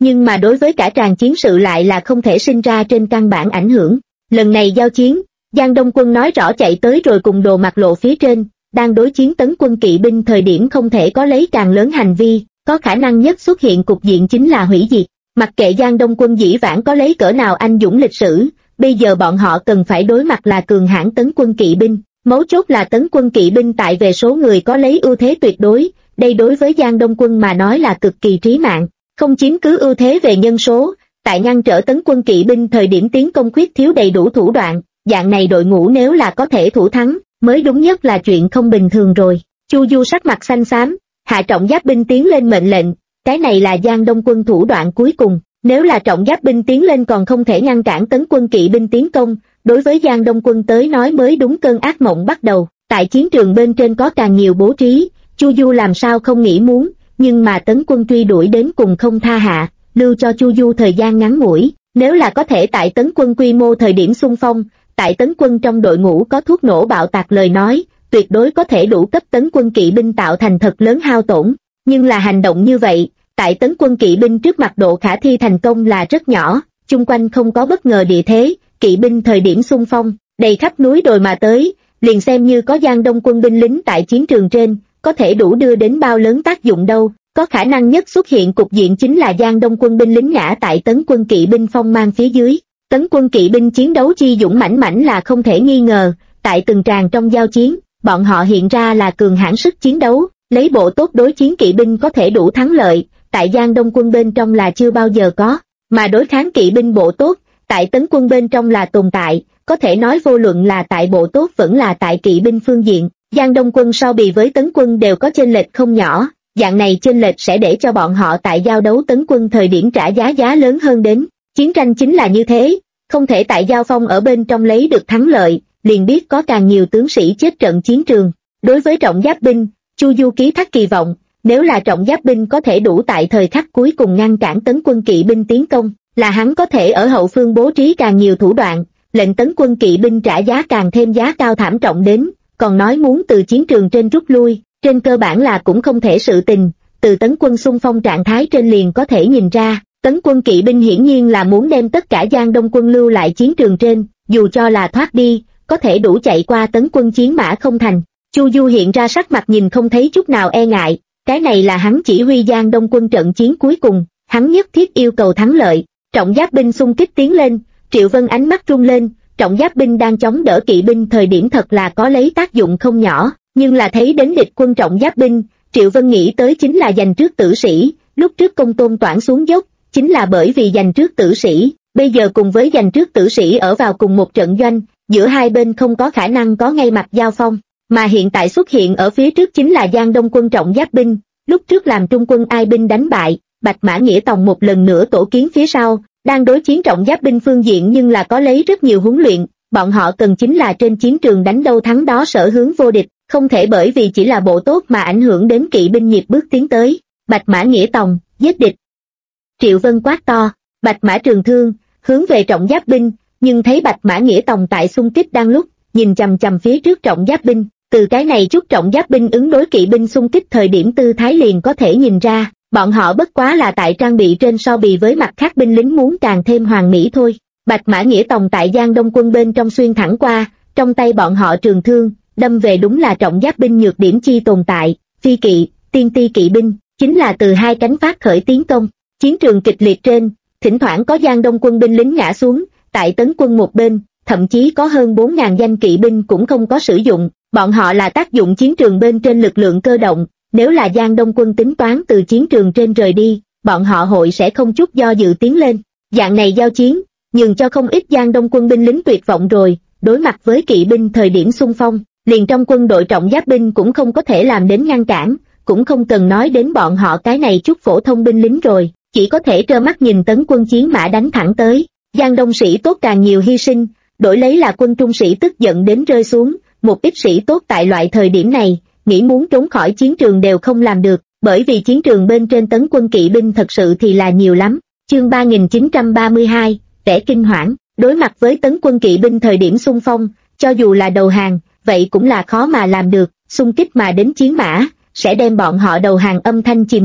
S1: nhưng mà đối với cả tràng chiến sự lại là không thể sinh ra trên căn bản ảnh hưởng. Lần này giao chiến, Giang Đông Quân nói rõ chạy tới rồi cùng Đồ Mặc Lộ phía trên, đang đối chiến tấn quân kỵ binh thời điểm không thể có lấy càng lớn hành vi, có khả năng nhất xuất hiện cục diện chính là hủy diệt. Mặc kệ Giang Đông Quân dĩ vãng có lấy cỡ nào anh dũng lịch sử, bây giờ bọn họ cần phải đối mặt là cường hãn tấn quân kỵ binh. Mấu chốt là tấn quân kỵ binh tại về số người có lấy ưu thế tuyệt đối, đây đối với Giang Đông Quân mà nói là cực kỳ trí mạng. Không chiếm cứ ưu thế về nhân số, tại ngăn trở tấn quân kỵ binh thời điểm tiến công khuyết thiếu đầy đủ thủ đoạn, dạng này đội ngũ nếu là có thể thủ thắng, mới đúng nhất là chuyện không bình thường rồi. Chu Du sắc mặt xanh xám, hạ trọng giáp binh tiến lên mệnh lệnh, cái này là Giang Đông Quân thủ đoạn cuối cùng, nếu là trọng giáp binh tiến lên còn không thể ngăn cản tấn quân kỵ binh tiến công, đối với Giang Đông Quân tới nói mới đúng cơn ác mộng bắt đầu. Tại chiến trường bên trên có càng nhiều bố trí, Chu Du làm sao không nghĩ muốn, nhưng mà tấn quân truy đuổi đến cùng không tha hạ, lưu cho Chu Du thời gian ngắn ngủi, nếu là có thể tại tấn quân quy mô thời điểm xung phong, tại tấn quân trong đội ngũ có thuốc nổ bạo tạc lời nói, tuyệt đối có thể đủ cấp tấn quân kỵ binh tạo thành thật lớn hao tổn, nhưng là hành động như vậy, tại tấn quân kỵ binh trước mặt độ khả thi thành công là rất nhỏ, chung quanh không có bất ngờ địa thế, kỵ binh thời điểm xung phong, đầy khắp núi đồi mà tới, liền xem như có Giang Đông Quân binh lính tại chiến trường trên, có thể đủ đưa đến bao lớn tác dụng đâu, có khả năng nhất xuất hiện cục diện chính là Giang Đông Quân binh lính ngã tại tấn quân kỵ binh phong mang phía dưới. Tấn quân kỵ binh chiến đấu chi dũng mãnh là không thể nghi ngờ, tại từng tràng trong giao chiến, bọn họ hiện ra là cường hãn sức chiến đấu, lấy bộ tốt đối chiến kỵ binh có thể đủ thắng lợi, tại Giang Đông Quân bên trong là chưa bao giờ có, mà đối kháng kỵ binh bộ tốt, tại tấn quân bên trong là tồn tại, có thể nói vô luận là tại bộ tốt vẫn là tại kỵ binh phương diện, Giang Đông Quân so bì với tấn quân đều có chênh lệch không nhỏ, dạng này chênh lệch sẽ để cho bọn họ tại giao đấu tấn quân thời điểm trả giá lớn hơn đến. Chiến tranh chính là như thế, không thể tại giao phong ở bên trong lấy được thắng lợi, liền biết có càng nhiều tướng sĩ chết trận chiến trường. Đối với trọng giáp binh, Chu Du ký thác kỳ vọng, nếu là trọng giáp binh có thể đủ tại thời khắc cuối cùng ngăn cản tấn quân kỵ binh tiến công, là hắn có thể ở hậu phương bố trí càng nhiều thủ đoạn, lệnh tấn quân kỵ binh trả giá càng thêm giá cao thảm trọng đến, còn nói muốn từ chiến trường trên rút lui, trên cơ bản là cũng không thể sự tình, từ tấn quân xung phong trạng thái trên liền có thể nhìn ra. Tấn quân kỵ binh hiển nhiên là muốn đem tất cả Giang Đông Quân lưu lại chiến trường trên, dù cho là thoát đi, có thể đủ chạy qua tấn quân chiến mã không thành. Chu Du hiện ra sắc mặt nhìn không thấy chút nào e ngại, cái này là hắn chỉ huy Giang Đông Quân trận chiến cuối cùng, hắn nhất thiết yêu cầu thắng lợi. Trọng giáp binh xung kích tiến lên, Triệu Vân ánh mắt rung lên, trọng giáp binh đang chống đỡ kỵ binh thời điểm thật là có lấy tác dụng không nhỏ, nhưng là thấy đến địch quân trọng giáp binh, Triệu Vân nghĩ tới chính là giành trước tử sĩ, lúc trước Công Tôn Toản xuống dốc, chính là bởi vì giành trước tử sĩ, bây giờ cùng với giành trước tử sĩ ở vào cùng một trận doanh, giữa hai bên không có khả năng có ngay mặt giao phong, mà hiện tại xuất hiện ở phía trước chính là Giang Đông Quân trọng giáp binh, lúc trước làm Trung quân Ai binh đánh bại, Bạch Mã Nghĩa Tòng một lần nữa tổ kiến phía sau, đang đối chiến trọng giáp binh phương diện nhưng là có lấy rất nhiều huấn luyện, bọn họ cần chính là trên chiến trường đánh đâu thắng đó sở hướng vô địch, không thể bởi vì chỉ là bộ tốt mà ảnh hưởng đến kỵ binh nhịp bước tiến tới. Bạch Mã Nghĩa Tòng, giết địch. Triệu Vân quát to, Bạch Mã trường thương, hướng về trọng giáp binh, nhưng thấy Bạch Mã Nghĩa Tòng tại xung kích đang lúc, nhìn chằm chằm phía trước trọng giáp binh, từ cái này chút trọng giáp binh ứng đối kỵ binh xung kích thời điểm tư thái liền có thể nhìn ra, bọn họ bất quá là tại trang bị trên so bì với mặt khác binh lính muốn càng thêm hoàn mỹ thôi. Bạch Mã Nghĩa Tòng tại Giang Đông Quân bên trong xuyên thẳng qua, trong tay bọn họ trường thương, đâm về đúng là trọng giáp binh nhược điểm chi tồn tại, phi kỵ, tiên ti kỵ binh, chính là từ hai cánh phát khởi tiến công. Chiến trường kịch liệt trên, thỉnh thoảng có Giang Đông Quân binh lính ngã xuống, tại tấn quân một bên, thậm chí có hơn 4.000 danh kỵ binh cũng không có sử dụng, bọn họ là tác dụng chiến trường bên trên lực lượng cơ động, nếu là Giang Đông Quân tính toán từ chiến trường trên rời đi, bọn họ hội sẽ không chút do dự tiến lên. Dạng này giao chiến, nhường cho không ít Giang Đông Quân binh lính tuyệt vọng rồi, đối mặt với kỵ binh thời điểm xung phong, liền trong quân đội trọng giáp binh cũng không có thể làm đến ngăn cản, cũng không cần nói đến bọn họ cái này chút phổ thông binh lính rồi, chỉ có thể trơ mắt nhìn tấn quân chiến mã đánh thẳng tới. Giang Đông sĩ tốt càng nhiều hy sinh, đổi lấy là quân Trung sĩ tức giận đến rơi xuống, một ít sĩ tốt tại loại thời điểm này, nghĩ muốn trốn khỏi chiến trường đều không làm được, bởi vì chiến trường bên trên tấn quân kỵ binh thật sự thì là nhiều lắm. Chương 3932, vẻ kinh hoảng, đối mặt với tấn quân kỵ binh thời điểm xung phong, cho dù là đầu hàng, vậy cũng là khó mà làm được, xung kích mà đến chiến mã, sẽ đem bọn họ đầu hàng âm thanh chìm ngập,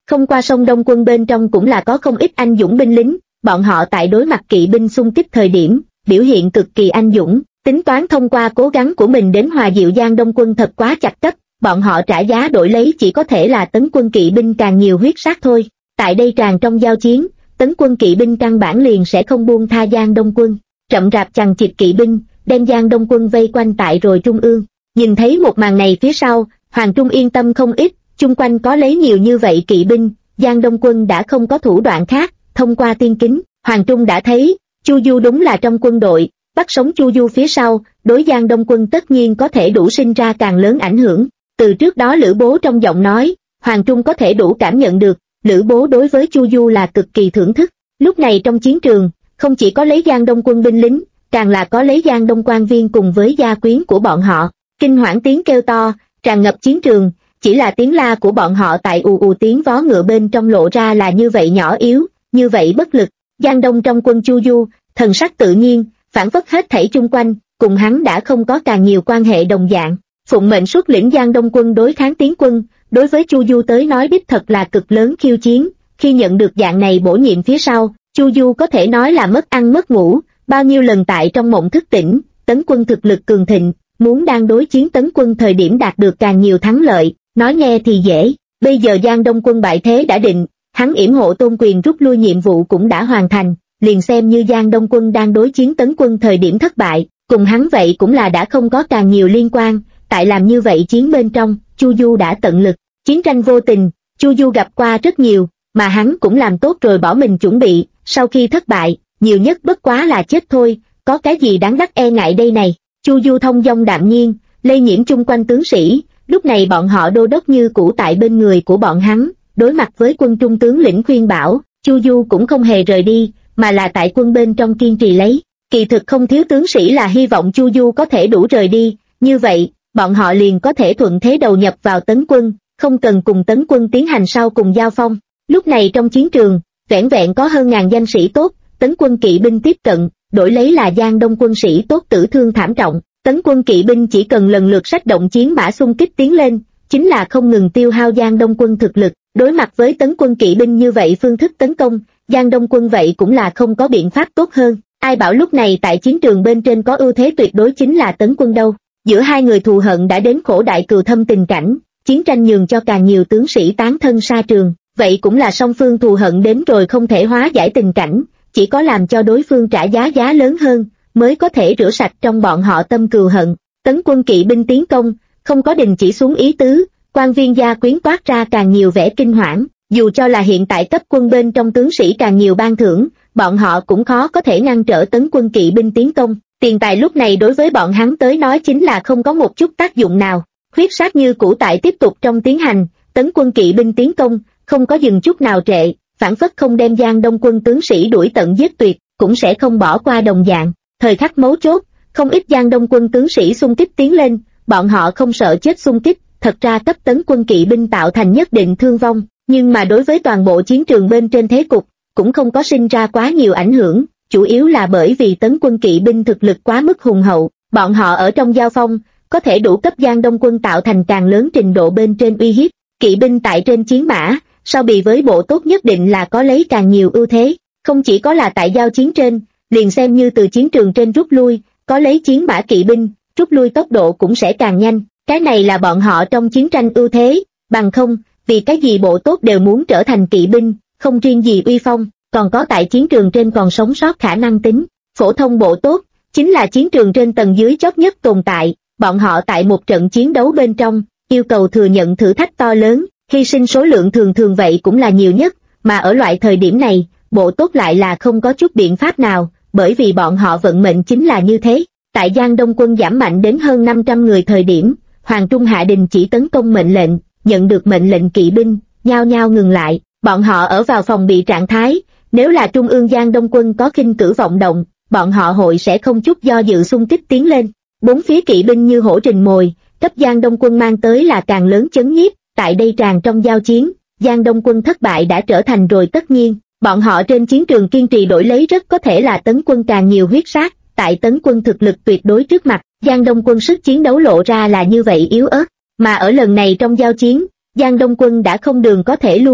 S1: Không qua sông Đông quân bên trong cũng là có không ít anh dũng binh lính, bọn họ tại đối mặt kỵ binh xung kích thời điểm, biểu hiện cực kỳ anh dũng, tính toán thông qua cố gắng của mình đến hòa dịu Giang Đông quân thật quá chặt cấp, bọn họ trả giá đổi lấy chỉ có thể là tấn quân kỵ binh càng nhiều huyết sát thôi. Tại đây tràn trong giao chiến, tấn quân kỵ binh căn bản liền sẽ không buông tha Giang Đông quân, rậm rạp chằng chịt kỵ binh, đem Giang Đông quân vây quanh tại rồi trung ương. Nhìn thấy một màn này phía sau, Hoàng Trung yên tâm không ít, chung quanh có lấy nhiều như vậy kỵ binh, Giang Đông quân đã không có thủ đoạn khác, thông qua tiên kính, Hoàng Trung đã thấy, Chu Du đúng là trong quân đội, bắt sống Chu Du phía sau, đối Giang Đông quân tất nhiên có thể đủ sinh ra càng lớn ảnh hưởng. Từ trước đó Lữ Bố trong giọng nói, Hoàng Trung có thể đủ cảm nhận được, Lữ Bố đối với Chu Du là cực kỳ thưởng thức. Lúc này trong chiến trường, không chỉ có lấy Giang Đông quân binh lính, càng là có lấy Giang Đông quan viên cùng với gia quyến của bọn họ. Kinh hoảng tiếng kêu to, tràn ngập chiến trường, chỉ là tiếng la của bọn họ tại ù ù tiếng vó ngựa bên trong lộ ra là như vậy nhỏ yếu, như vậy bất lực. Giang Đông trong quân Chu Du, thần sắc tự nhiên, phản phất hết thảy chung quanh, cùng hắn đã không có càng nhiều quan hệ đồng dạng. Phụng mệnh xuất lĩnh Giang Đông quân đối kháng Tiến quân, đối với Chu Du tới nói đích thật là cực lớn khiêu chiến. Khi nhận được dạng này bổ nhiệm phía sau, Chu Du có thể nói là mất ăn mất ngủ, bao nhiêu lần tại trong mộng thức tỉnh, tấn quân thực lực cường thịnh, muốn đang đối chiến tấn quân thời điểm đạt được càng nhiều thắng lợi, nói nghe thì dễ. Bây giờ Giang Đông quân bại thế đã định, hắn yểm hộ Tôn Quyền rút lui nhiệm vụ cũng đã hoàn thành, liền xem như Giang Đông quân đang đối chiến tấn quân thời điểm thất bại, cùng hắn vậy cũng là đã không có càng nhiều liên quan. Tại làm như vậy chiến bên trong, Chu Du đã tận lực, chiến tranh vô tình, Chu Du gặp qua rất nhiều, mà hắn cũng làm tốt rồi bỏ mình chuẩn bị, sau khi thất bại, nhiều nhất bất quá là chết thôi, có cái gì đáng đắc e ngại đây này. Chu Du thông dong đạm nhiên, lây nhiễm chung quanh tướng sĩ, lúc này bọn họ đô đốc như cũ tại bên người của bọn hắn, đối mặt với quân trung tướng lĩnh khuyên bảo, Chu Du cũng không hề rời đi, mà là tại quân bên trong kiên trì lấy. Kỳ thực không thiếu tướng sĩ là hy vọng Chu Du có thể đủ rời đi, như vậy, bọn họ liền có thể thuận thế đầu nhập vào tấn quân, không cần cùng tấn quân tiến hành sau cùng giao phong. Lúc này trong chiến trường, vẻn vẹn có hơn ngàn danh sĩ tốt, tấn quân kỵ binh tiếp cận, đổi lấy là Giang Đông quân sĩ tốt tử thương thảm trọng. Tấn quân kỵ binh chỉ cần lần lượt sách động chiến mã xung kích tiến lên, chính là không ngừng tiêu hao Giang Đông quân thực lực. Đối mặt với tấn quân kỵ binh như vậy phương thức tấn công, Giang Đông quân vậy cũng là không có biện pháp tốt hơn. Ai bảo lúc này tại chiến trường bên trên có ưu thế tuyệt đối chính là tấn quân đâu. Giữa hai người thù hận đã đến khổ đại cừu thâm tình cảnh, chiến tranh nhường cho càng nhiều tướng sĩ tán thân xa trường, vậy cũng là song phương thù hận đến rồi không thể hóa giải tình cảnh, chỉ có làm cho đối phương trả giá lớn hơn, mới có thể rửa sạch trong bọn họ tâm cừu hận. Tấn quân kỵ binh tiến công, không có đình chỉ xuống ý tứ, quan viên gia quyến toát ra càng nhiều vẻ kinh hoảng, dù cho là hiện tại cấp quân bên trong tướng sĩ càng nhiều ban thưởng, bọn họ cũng khó có thể ngăn trở tấn quân kỵ binh tiến công. Tiền tài lúc này đối với bọn hắn tới nói chính là không có một chút tác dụng nào, huyết sát như cũ tại tiếp tục trong tiến hành, tấn quân kỵ binh tiến công, không có dừng chút nào trệ, phản phất không đem Giang Đông quân tướng sĩ đuổi tận giết tuyệt, cũng sẽ không bỏ qua đồng dạng. Thời khắc mấu chốt, không ít Giang Đông quân tướng sĩ xung kích tiến lên, bọn họ không sợ chết xung kích, thật ra cấp tấn quân kỵ binh tạo thành nhất định thương vong, nhưng mà đối với toàn bộ chiến trường bên trên thế cục, cũng không có sinh ra quá nhiều ảnh hưởng, chủ yếu là bởi vì tấn quân kỵ binh thực lực quá mức hùng hậu, bọn họ ở trong giao phong, có thể đủ cấp Giang Đông quân tạo thành càng lớn trình độ bên trên uy hiếp. Kỵ binh tại trên chiến mã, so bì với bộ tốt nhất định là có lấy càng nhiều ưu thế, không chỉ có là tại giao chiến trên, liền xem như từ chiến trường trên rút lui, có lấy chiến mã kỵ binh, rút lui tốc độ cũng sẽ càng nhanh, cái này là bọn họ trong chiến tranh ưu thế, bằng không, vì cái gì bộ tốt đều muốn trở thành kỵ binh, không riêng gì uy phong, còn có tại chiến trường trên còn sống sót khả năng tính. Phổ thông bộ tốt, chính là chiến trường trên tầng dưới chót nhất tồn tại, bọn họ tại một trận chiến đấu bên trong, yêu cầu thừa nhận thử thách to lớn, hy sinh số lượng thường vậy cũng là nhiều nhất, mà ở loại thời điểm này, bộ tốt lại là không có chút biện pháp nào, bởi vì bọn họ vận mệnh chính là như thế. Tại Giang Đông quân giảm mạnh đến hơn 500 người thời điểm, Hoàng Trung hạ đình chỉ tấn công mệnh lệnh, nhận được mệnh lệnh kỵ binh, nhao nhao ngừng lại, bọn họ ở vào phòng bị trạng thái, nếu là Trung ương Giang Đông quân có khinh cử vọng động, bọn họ hội sẽ không chút do dự xung kích tiến lên. Bốn phía kỵ binh như hổ rình mồi, cấp Giang Đông quân mang tới là càng lớn chấn nhiếp, tại đây tràn trong giao chiến, Giang Đông quân thất bại đã trở thành rồi tất nhiên, bọn họ trên chiến trường kiên trì đổi lấy rất có thể là tấn quân càng nhiều huyết sát, tại tấn quân thực lực tuyệt đối trước mặt, Giang Đông quân sức chiến đấu lộ ra là như vậy yếu ớt, mà ở lần này trong giao chiến, Giang Đông quân đã không đường có thể lui,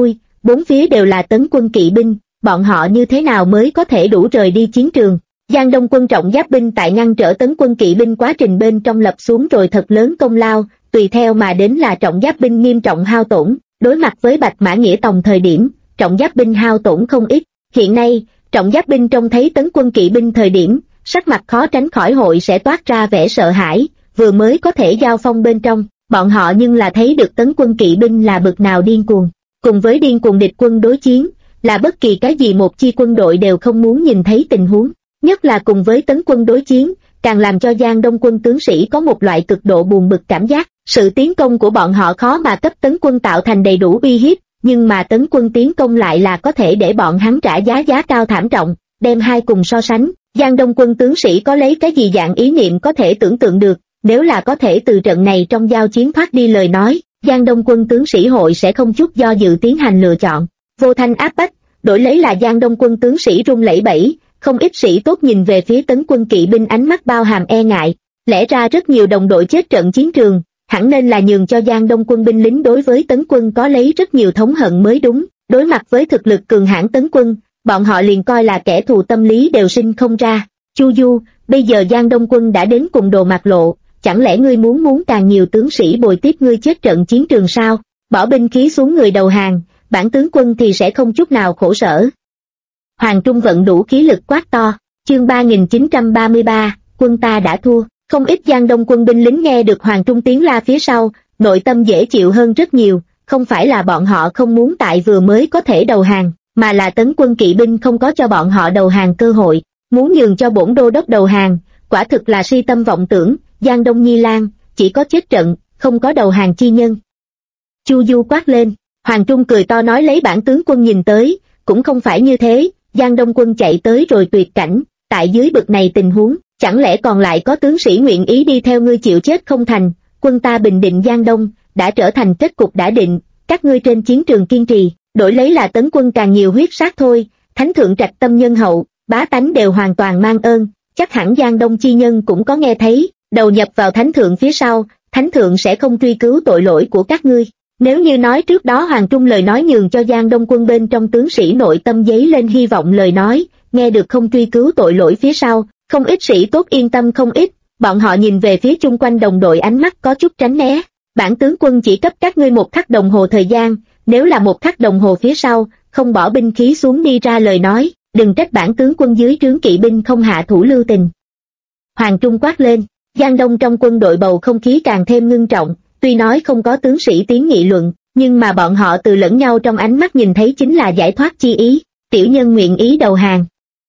S1: bốn phía đều là tấn quân kỵ binh, bọn họ như thế nào mới có thể đủ rời đi chiến trường. Giang Đông quân trọng giáp binh tại ngăn trở tấn quân kỵ binh quá trình bên trong lập xuống rồi thật lớn công lao, tùy theo mà đến là trọng giáp binh nghiêm trọng hao tổn, đối mặt với Bạch Mã Nghĩa Tòng thời điểm, trọng giáp binh hao tổn không ít. Hiện nay, trọng giáp binh trông thấy tấn quân kỵ binh thời điểm, sắc mặt khó tránh khỏi hội sẽ toát ra vẻ sợ hãi, vừa mới có thể giao phong bên trong, bọn họ nhưng là thấy được tấn quân kỵ binh là bực nào điên cuồng. Cùng với điên cuồng địch quân đối chiến, là bất kỳ cái gì một chi quân đội đều không muốn nhìn thấy tình huống, nhất là cùng với tấn quân đối chiến, càng làm cho Giang Đông quân tướng sĩ có một loại cực độ buồn bực cảm giác, sự tiến công của bọn họ khó mà cấp tấn quân tạo thành đầy đủ uy hiếp, nhưng mà tấn quân tiến công lại là có thể để bọn hắn trả giá cao thảm trọng, đem hai cùng so sánh, Giang Đông quân tướng sĩ có lấy cái gì dạng ý niệm có thể tưởng tượng được, nếu là có thể từ trận này trong giao chiến thoát đi lời nói, Giang Đông quân tướng sĩ hội sẽ không chút do dự tiến hành lựa chọn, vô thanh áp bách, đổi lấy là Giang Đông quân tướng sĩ run lẩy bẩy, không ít sĩ tốt nhìn về phía tấn quân kỵ binh ánh mắt bao hàm e ngại, lẽ ra rất nhiều đồng đội chết trận chiến trường, hẳn nên là nhường cho Giang Đông quân binh lính đối với tấn quân có lấy rất nhiều thống hận mới đúng, đối mặt với thực lực cường hãn tấn quân, bọn họ liền coi là kẻ thù tâm lý đều sinh không ra. Chu Du, bây giờ Giang Đông quân đã đến cùng đồ mặt lộ, chẳng lẽ ngươi muốn càng nhiều tướng sĩ bồi tiếp ngươi chết trận chiến trường sao? Bỏ binh khí xuống người đầu hàng, bản tướng quân thì sẽ không chút nào khổ sở. Hoàng Trung vận đủ khí lực quát to, chương 3933, quân ta đã thua, không ít Giang Đông quân binh lính nghe được Hoàng Trung tiếng la phía sau, nội tâm dễ chịu hơn rất nhiều, không phải là bọn họ không muốn tại vừa mới có thể đầu hàng, mà là tấn quân kỵ binh không có cho bọn họ đầu hàng cơ hội, muốn nhường cho bổn đô đốc đầu hàng, quả thực là si tâm vọng tưởng, Giang Đông Nhi Lan, chỉ có chết trận, không có đầu hàng chi nhân. Chu Du quát lên, Hoàng Trung cười to nói lấy bản tướng quân nhìn tới, cũng không phải như thế, Giang Đông quân chạy tới rồi tuyệt cảnh, tại dưới bực này tình huống, chẳng lẽ còn lại có tướng sĩ nguyện ý đi theo ngươi chịu chết không thành, quân ta bình định Giang Đông, đã trở thành kết cục đã định, các ngươi trên chiến trường kiên trì, đổi lấy là tấn quân càng nhiều huyết sát thôi, thánh thượng trạch tâm nhân hậu, bá tánh đều hoàn toàn mang ơn, chắc hẳn Giang Đông chi nhân cũng có nghe thấy, đầu nhập vào thánh thượng phía sau, thánh thượng sẽ không truy cứu tội lỗi của các ngươi. Nếu như nói trước đó Hoàng Trung lời nói nhường cho Giang Đông quân bên trong tướng sĩ nội tâm giấy lên hy vọng lời nói, nghe được không truy cứu tội lỗi phía sau, không ít sĩ tốt yên tâm không ít, bọn họ nhìn về phía chung quanh đồng đội ánh mắt có chút tránh né. Bản tướng quân chỉ cấp các ngươi 1 khắc đồng hồ thời gian, nếu là 1 khắc đồng hồ phía sau, không bỏ binh khí xuống đi ra lời nói, đừng trách bản tướng quân dưới trướng kỵ binh không hạ thủ lưu tình. Hoàng Trung quát lên, Giang Đông trong quân đội bầu không khí càng thêm ngưng trọng, tuy nói không có tướng sĩ tiếng nghị luận, nhưng mà bọn họ từ lẫn nhau trong ánh mắt nhìn thấy chính là giải thoát chi ý, tiểu nhân nguyện ý đầu hàng.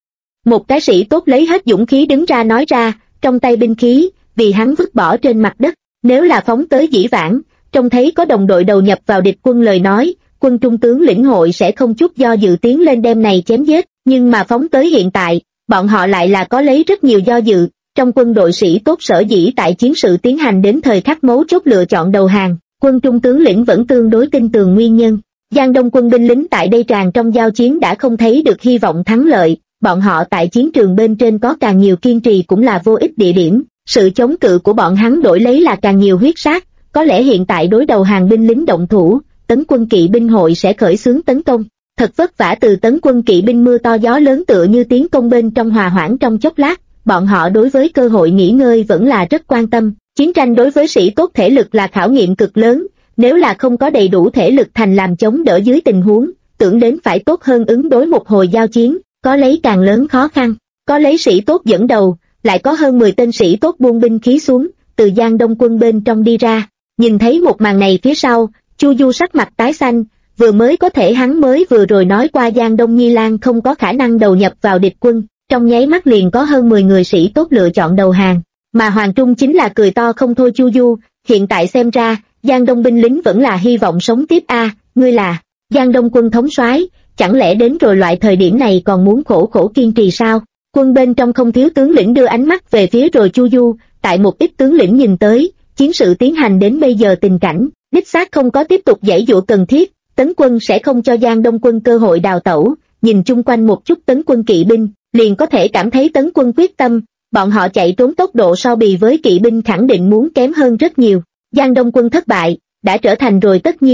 S1: Một cái sĩ tốt lấy hết dũng khí đứng ra nói ra, trong tay binh khí, vì hắn vứt bỏ trên mặt đất, nếu là phóng tới dĩ vãng, trông thấy có đồng đội đầu nhập vào địch quân lời nói, quân trung tướng lĩnh hội sẽ không chút do dự tiến lên đem này chém giết, nhưng mà phóng tới hiện tại, bọn họ lại là có lấy rất nhiều do dự, trong quân đội sĩ tốt sở dĩ tại chiến sự tiến hành đến thời khắc mấu chốt lựa chọn đầu hàng, quân trung tướng lĩnh vẫn tương đối tin tường nguyên nhân. Giang Đông quân binh lính tại đây tràn trong giao chiến đã không thấy được hy vọng thắng lợi, bọn họ tại chiến trường bên trên có càng nhiều kiên trì cũng là vô ích địa điểm, sự chống cự của bọn hắn đổi lấy là càng nhiều huyết sát, có lẽ hiện tại đối đầu hàng binh lính động thủ, tấn quân kỵ binh hội sẽ khởi xướng tấn công. Thật vất vả từ tấn quân kỵ binh mưa to gió lớn tựa như tiến công bên trong hòa hoãn trong chốc lát, bọn họ đối với cơ hội nghỉ ngơi vẫn là rất quan tâm. Chiến tranh đối với sĩ tốt thể lực là khảo nghiệm cực lớn, nếu là không có đầy đủ thể lực thành làm chống đỡ dưới tình huống, tưởng đến phải tốt hơn ứng đối một hồi giao chiến, có lấy càng lớn khó khăn. Có lấy sĩ tốt dẫn đầu, lại có hơn 10 tên sĩ tốt buông binh khí xuống, từ Giang Đông quân bên trong đi ra. Nhìn thấy một màn này phía sau, Chu Du sắc mặt tái xanh, vừa mới có thể hắn mới vừa rồi nói qua Giang Đông Nhi Lan không có khả năng đầu nhập vào địch quân, trong nháy mắt liền có hơn 10 người sĩ tốt lựa chọn đầu hàng, mà Hoàng Trung chính là cười to không thôi. Chu Du, hiện tại xem ra, Giang Đông binh lính vẫn là hy vọng sống tiếp a, ngươi là Giang Đông quân thống soái, chẳng lẽ đến rồi loại thời điểm này còn muốn khổ kiên trì sao? Quân bên trong không thiếu tướng lĩnh đưa ánh mắt về phía rồi Chu Du, tại một ít tướng lĩnh nhìn tới, chiến sự tiến hành đến bây giờ tình cảnh, đích xác không có tiếp tục giãy giụa cần thiết, tấn quân sẽ không cho Giang Đông quân cơ hội đào tẩu, nhìn chung quanh một chút tấn quân kỵ binh, liền có thể cảm thấy tấn quân quyết tâm, bọn họ chạy trốn tốc độ so bì với kỵ binh khẳng định muốn kém hơn rất nhiều. Giang Đông quân thất bại, đã trở thành rồi tất nhiên,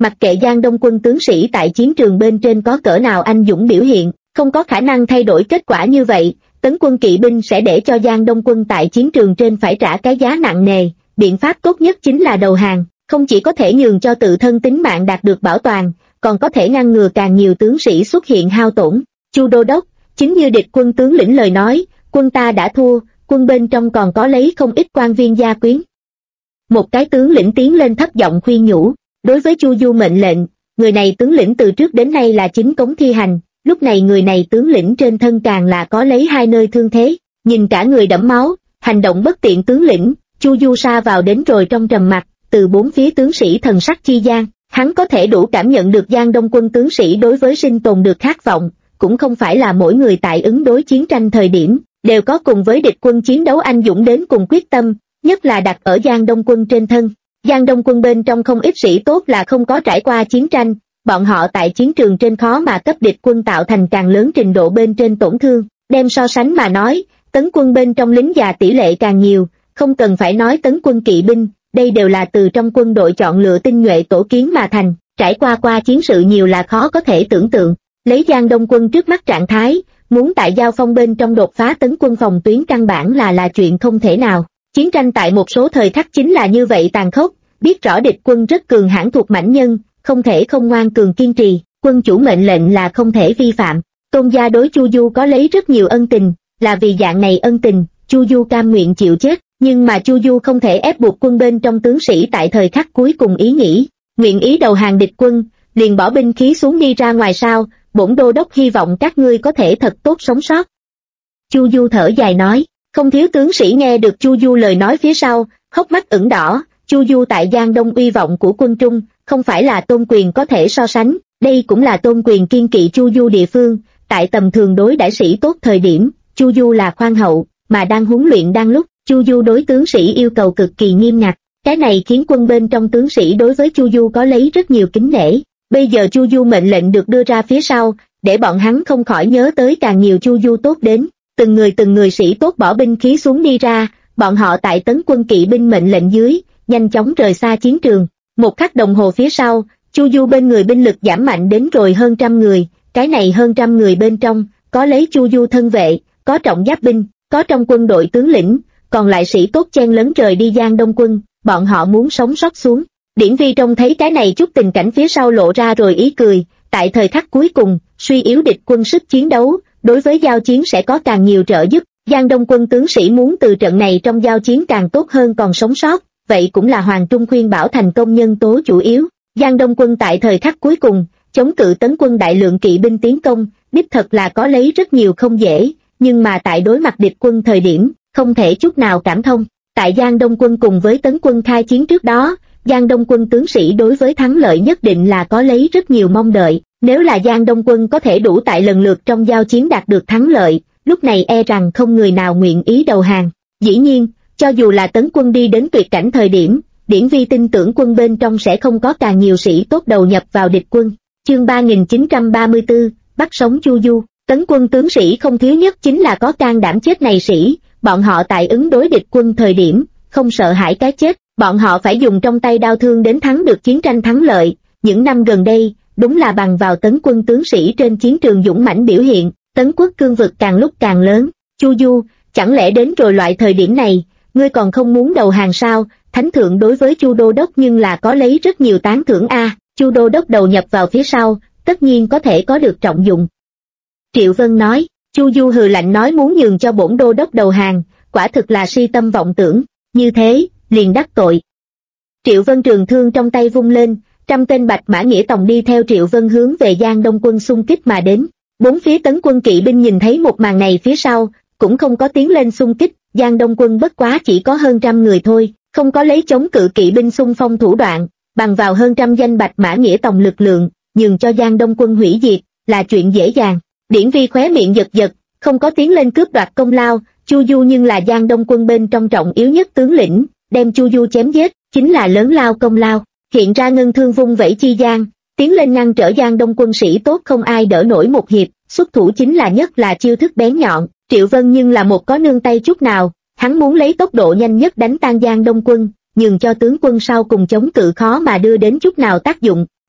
S1: Mặc kệ Giang Đông quân tướng sĩ tại chiến trường bên trên có cỡ nào anh dũng biểu hiện, không có khả năng thay đổi kết quả như vậy. Tấn quân kỵ binh sẽ để cho Giang Đông quân tại chiến trường trên phải trả cái giá nặng nề. Biện pháp tốt nhất chính là đầu hàng, không chỉ có thể nhường cho tự thân tính mạng đạt được bảo toàn, còn có thể ngăn ngừa càng nhiều tướng sĩ xuất hiện hao tổn. Chu đô đốc, chính như địch quân tướng lĩnh lời nói, quân ta đã thua, quân bên trong còn có lấy không ít quan viên gia quyến. Một cái tướng lĩnh tiến lên thấp giọng khuyên nhủ, đối với Chu Du mệnh lệnh, người này tướng lĩnh từ trước đến nay là chính cống thi hành, lúc này người này tướng lĩnh trên thân càng là có lấy 2 nơi thương thế, nhìn cả người đẫm máu, hành động bất tiện tướng lĩnh, Chu Du sa vào đến rồi trong trầm mặc, từ 4 phía tướng sĩ thần sắc chi gian, hắn có thể đủ cảm nhận được Giang Đông quân tướng sĩ đối với sinh tồn được khát vọng, cũng không phải là mỗi người tại ứng đối chiến tranh thời điểm, đều có cùng với địch quân chiến đấu anh dũng đến cùng quyết tâm, nhất là đặt ở Giang Đông quân trên thân. Giang Đông quân bên trong không ít sĩ tốt là không có trải qua chiến tranh, bọn họ tại chiến trường trên khó mà cấp địch quân tạo thành càng lớn trình độ bên trên tổn thương, đem so sánh mà nói, tấn quân bên trong lính già tỷ lệ càng nhiều, không cần phải nói tấn quân kỵ binh, đây đều là từ trong quân đội chọn lựa tinh nhuệ tổ kiến mà thành, trải qua chiến sự nhiều là khó có thể tưởng tượng. Lấy Giang Đông quân trước mắt trạng thái, muốn tại giao phong bên trong đột phá tấn quân phòng tuyến căn bản là chuyện không thể nào. Chiến tranh tại một số thời khắc chính là như vậy tàn khốc, biết rõ địch quân rất cường hãn thuộc mãnh nhân, không thể không ngoan cường kiên trì, quân chủ mệnh lệnh là không thể vi phạm. Tôn gia đối Chu Du có lấy rất nhiều ân tình, là vì dạng này ân tình, Chu Du cam nguyện chịu chết, nhưng mà Chu Du không thể ép buộc quân bên trong tướng sĩ tại thời khắc cuối cùng ý nghĩ, nguyện ý đầu hàng địch quân, liền bỏ binh khí xuống đi ra ngoài sao, bổn đô đốc hy vọng các ngươi có thể thật tốt sống sót. Chu Du thở dài nói, không thiếu tướng sĩ nghe được Chu Du lời nói phía sau, hốc mắt ửng đỏ, Chu Du tại Giang Đông uy vọng của quân Trung, không phải là Tôn Quyền có thể so sánh, đây cũng là Tôn Quyền kiên kỵ Chu Du địa phương, tại tầm thường đối đãi sĩ tốt thời điểm, Chu Du là khoan hậu, mà đang huấn luyện đang lúc, Chu Du đối tướng sĩ yêu cầu cực kỳ nghiêm ngặt, cái này khiến quân bên trong tướng sĩ đối với Chu Du có lấy rất nhiều kính nể. Bây giờ Chu Du mệnh lệnh được đưa ra phía sau, để bọn hắn không khỏi nhớ tới càng nhiều Chu Du tốt đến, từng người sĩ tốt bỏ binh khí xuống đi ra, bọn họ tại tấn quân kỵ binh mệnh lệnh dưới, nhanh chóng rời xa chiến trường. Một khắc đồng hồ phía sau, Chu Du bên người binh lực giảm mạnh đến rồi hơn 100 người, cái này hơn 100 người bên trong, có lấy Chu Du thân vệ, có trọng giáp binh, có trong quân đội tướng lĩnh, còn lại sĩ tốt chen lấn rời đi Giang Đông quân, bọn họ muốn sống sót xuống. Điển Vi trông thấy cái này chút tình cảnh phía sau lộ ra rồi ý cười, tại thời khắc cuối cùng, suy yếu địch quân sức chiến đấu, đối với giao chiến sẽ có càng nhiều trợ giúp, Giang Đông quân tướng sĩ muốn từ trận này trong giao chiến càng tốt hơn còn sống sót, vậy cũng là Hoàng Trung khuyên bảo thành công nhân tố chủ yếu. Giang Đông quân tại thời khắc cuối cùng, chống cự tấn quân đại lượng kỵ binh tiến công, đích thật là có lấy rất nhiều không dễ, nhưng mà tại đối mặt địch quân thời điểm, không thể chút nào cảm thông. Tại Giang Đông quân cùng với tấn quân khai chiến trước đó, Giang Đông quân tướng sĩ đối với thắng lợi nhất định là có lấy rất nhiều mong đợi, nếu là Giang Đông quân có thể đủ tại lần lượt trong giao chiến đạt được thắng lợi, lúc này e rằng không người nào nguyện ý đầu hàng. Dĩ nhiên, cho dù là tấn quân đi đến tuyệt cảnh thời điểm, Điển Vi tin tưởng quân bên trong sẽ không có càng nhiều sĩ tốt đầu nhập vào địch quân. Chương 3934, bắt sống Chu Du. Tấn quân tướng sĩ không thiếu nhất chính là có can đảm chết này sĩ, bọn họ tại ứng đối địch quân thời điểm, không sợ hãi cái chết, bọn họ phải dùng trong tay đao thương đến thắng được chiến tranh thắng lợi. Những năm gần đây, đúng là bằng vào tấn quân tướng sĩ trên chiến trường dũng mãnh biểu hiện, tấn quốc cương vực càng lúc càng lớn. Chu Du, chẳng lẽ đến rồi loại thời điểm này, ngươi còn không muốn đầu hàng sao? Thánh thượng đối với Chu đô đốc nhưng là có lấy rất nhiều tán thưởng a. Chu đô đốc đầu nhập vào phía sau, tất nhiên có thể có được trọng dụng. Triệu Vân nói. Chu Du hừ lạnh nói muốn nhường cho bổn đô đốc đầu hàng, quả thực là si tâm vọng tưởng, như thế, liền đắc tội. Triệu Vân trường thương trong tay vung lên, 100 tên Bạch Mã Nghĩa Tòng đi theo Triệu Vân hướng về Giang Đông quân xung kích mà đến. Bốn phía tấn quân kỵ binh nhìn thấy một màn này phía sau, cũng không có tiến lên xung kích, Giang Đông quân bất quá chỉ có hơn 100 người thôi, không có lấy chống cự kỵ binh xung phong thủ đoạn, bằng vào hơn 100 danh Bạch Mã Nghĩa Tòng lực lượng, nhường cho Giang Đông quân hủy diệt, là chuyện dễ dàng. Điển Vi khóe miệng giật giật, không có tiến lên cướp đoạt công lao, Chu Du nhưng là Giang Đông quân bên trong trọng yếu nhất tướng lĩnh, đem Chu Du chém giết, chính là lớn lao công lao. Hiện ra ngân thương vung vẩy chi gian, tiến lên ngăn trở Giang Đông quân sĩ tốt không ai đỡ nổi một hiệp, xuất thủ chính là nhất là chiêu thức bén nhọn. Triệu Vân nhưng là một có nương tay chút nào, hắn muốn lấy tốc độ nhanh nhất đánh tan Giang Đông quân, nhường cho tướng quân sau cùng chống cự khó mà đưa đến chút nào tác dụng.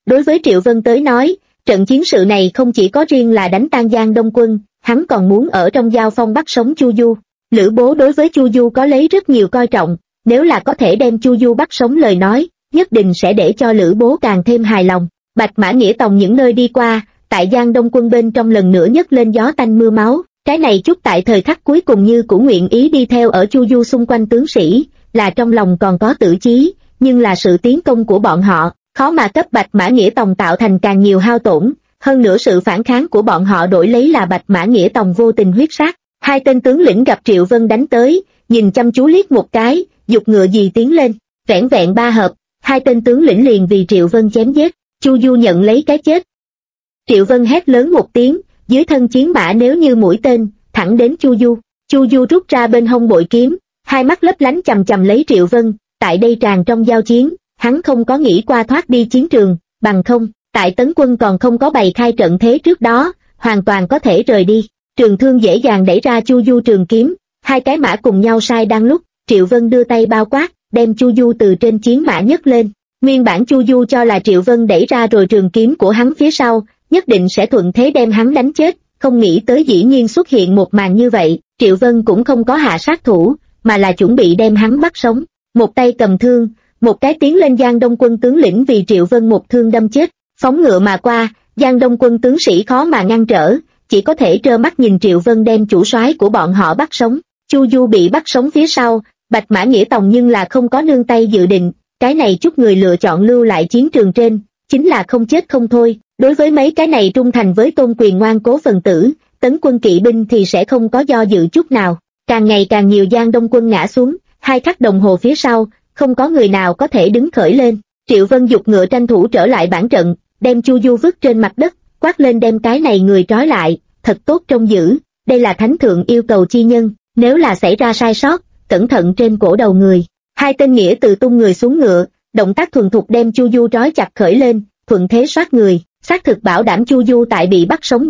S1: Đối với Triệu Vân tới nói, trận chiến sự này không chỉ có riêng là đánh tan Giang Đông quân, hắn còn muốn ở trong giao phong bắt sống Chu Du. Lữ Bố đối với Chu Du có lấy rất nhiều coi trọng, nếu là có thể đem Chu Du bắt sống lời nói, nhất định sẽ để cho Lữ Bố càng thêm hài lòng. Bạch Mã Nghĩa Tòng những nơi đi qua, tại Giang Đông quân bên trong lần nữa nhấc lên gió tanh mưa máu, cái này chút tại thời khắc cuối cùng như cũng nguyện ý đi theo ở Chu Du xung quanh tướng sĩ, là trong lòng còn có tử chí, nhưng là sự tiến công của bọn họ, khó mà cấp Bạch Mã Nghĩa Tòng tạo thành càng nhiều hao tổn, hơn nữa sự phản kháng của bọn họ đổi lấy là Bạch Mã Nghĩa Tòng vô tình huyết sát. Hai tên tướng lĩnh gặp Triệu Vân đánh tới, nhìn chăm chú liếc một cái, giục ngựa gì tiến lên, vẻn vẹn ba hợp, hai tên tướng lĩnh liền vì Triệu Vân chém giết, Chu Du nhận lấy cái chết. Triệu Vân hét lớn một tiếng, dưới thân chiến mã nếu như mũi tên, thẳng đến Chu Du. Chu Du rút ra bên hông bội kiếm, hai mắt lấp lánh chằm chằm lấy Triệu Vân, tại đây tràn trong giao chiến, hắn không có nghĩ qua thoát đi chiến trường, bằng không, tại Tấn quân còn không có bày khai trận thế trước đó, hoàn toàn có thể rời đi. Trường thương dễ dàng đẩy ra Chu Du trường kiếm, hai cái mã cùng nhau sai đang lúc, Triệu Vân đưa tay bao quát, đem Chu Du từ trên chiến mã nhấc lên. Nguyên bản Chu Du cho là Triệu Vân đẩy ra rồi trường kiếm của hắn phía sau, nhất định sẽ thuận thế đem hắn đánh chết, không nghĩ tới dĩ nhiên xuất hiện một màn như vậy, Triệu Vân cũng không có hạ sát thủ, mà là chuẩn bị đem hắn bắt sống. Một tay cầm thương, một cái tiến lên Giang Đông quân tướng lĩnh vì Triệu Vân một thương đâm chết, phóng ngựa mà qua, Giang Đông quân tướng sĩ khó mà ngăn trở, chỉ có thể trơ mắt nhìn Triệu Vân đem chủ soái của bọn họ bắt sống. Chu Du bị bắt sống phía sau, Bạch Mã Nghĩa Tòng nhưng là không có nương tay dự định, cái này chút người lựa chọn lưu lại chiến trường trên, chính là không chết không thôi. Đối với mấy cái này trung thành với Tôn Quyền ngoan cố phần tử, Tấn quân kỵ binh thì sẽ không có do dự chút nào. Càng ngày càng nhiều Giang Đông quân ngã xuống, 2 khắc đồng hồ phía sau, không có người nào có thể đứng khởi lên. Triệu Vân giục ngựa tranh thủ trở lại bản trận, đem Chu Du vứt trên mặt đất, quát lên đem cái này người trói lại, thật tốt trông giữ, đây là thánh thượng yêu cầu chi nhân, nếu là xảy ra sai sót, cẩn thận trên cổ đầu người. Hai tên nghĩa từ tung người xuống ngựa, động tác thuần thục đem Chu Du trói chặt khởi lên, thuận thế soát người, xác thực bảo đảm Chu Du tại bị bắt sống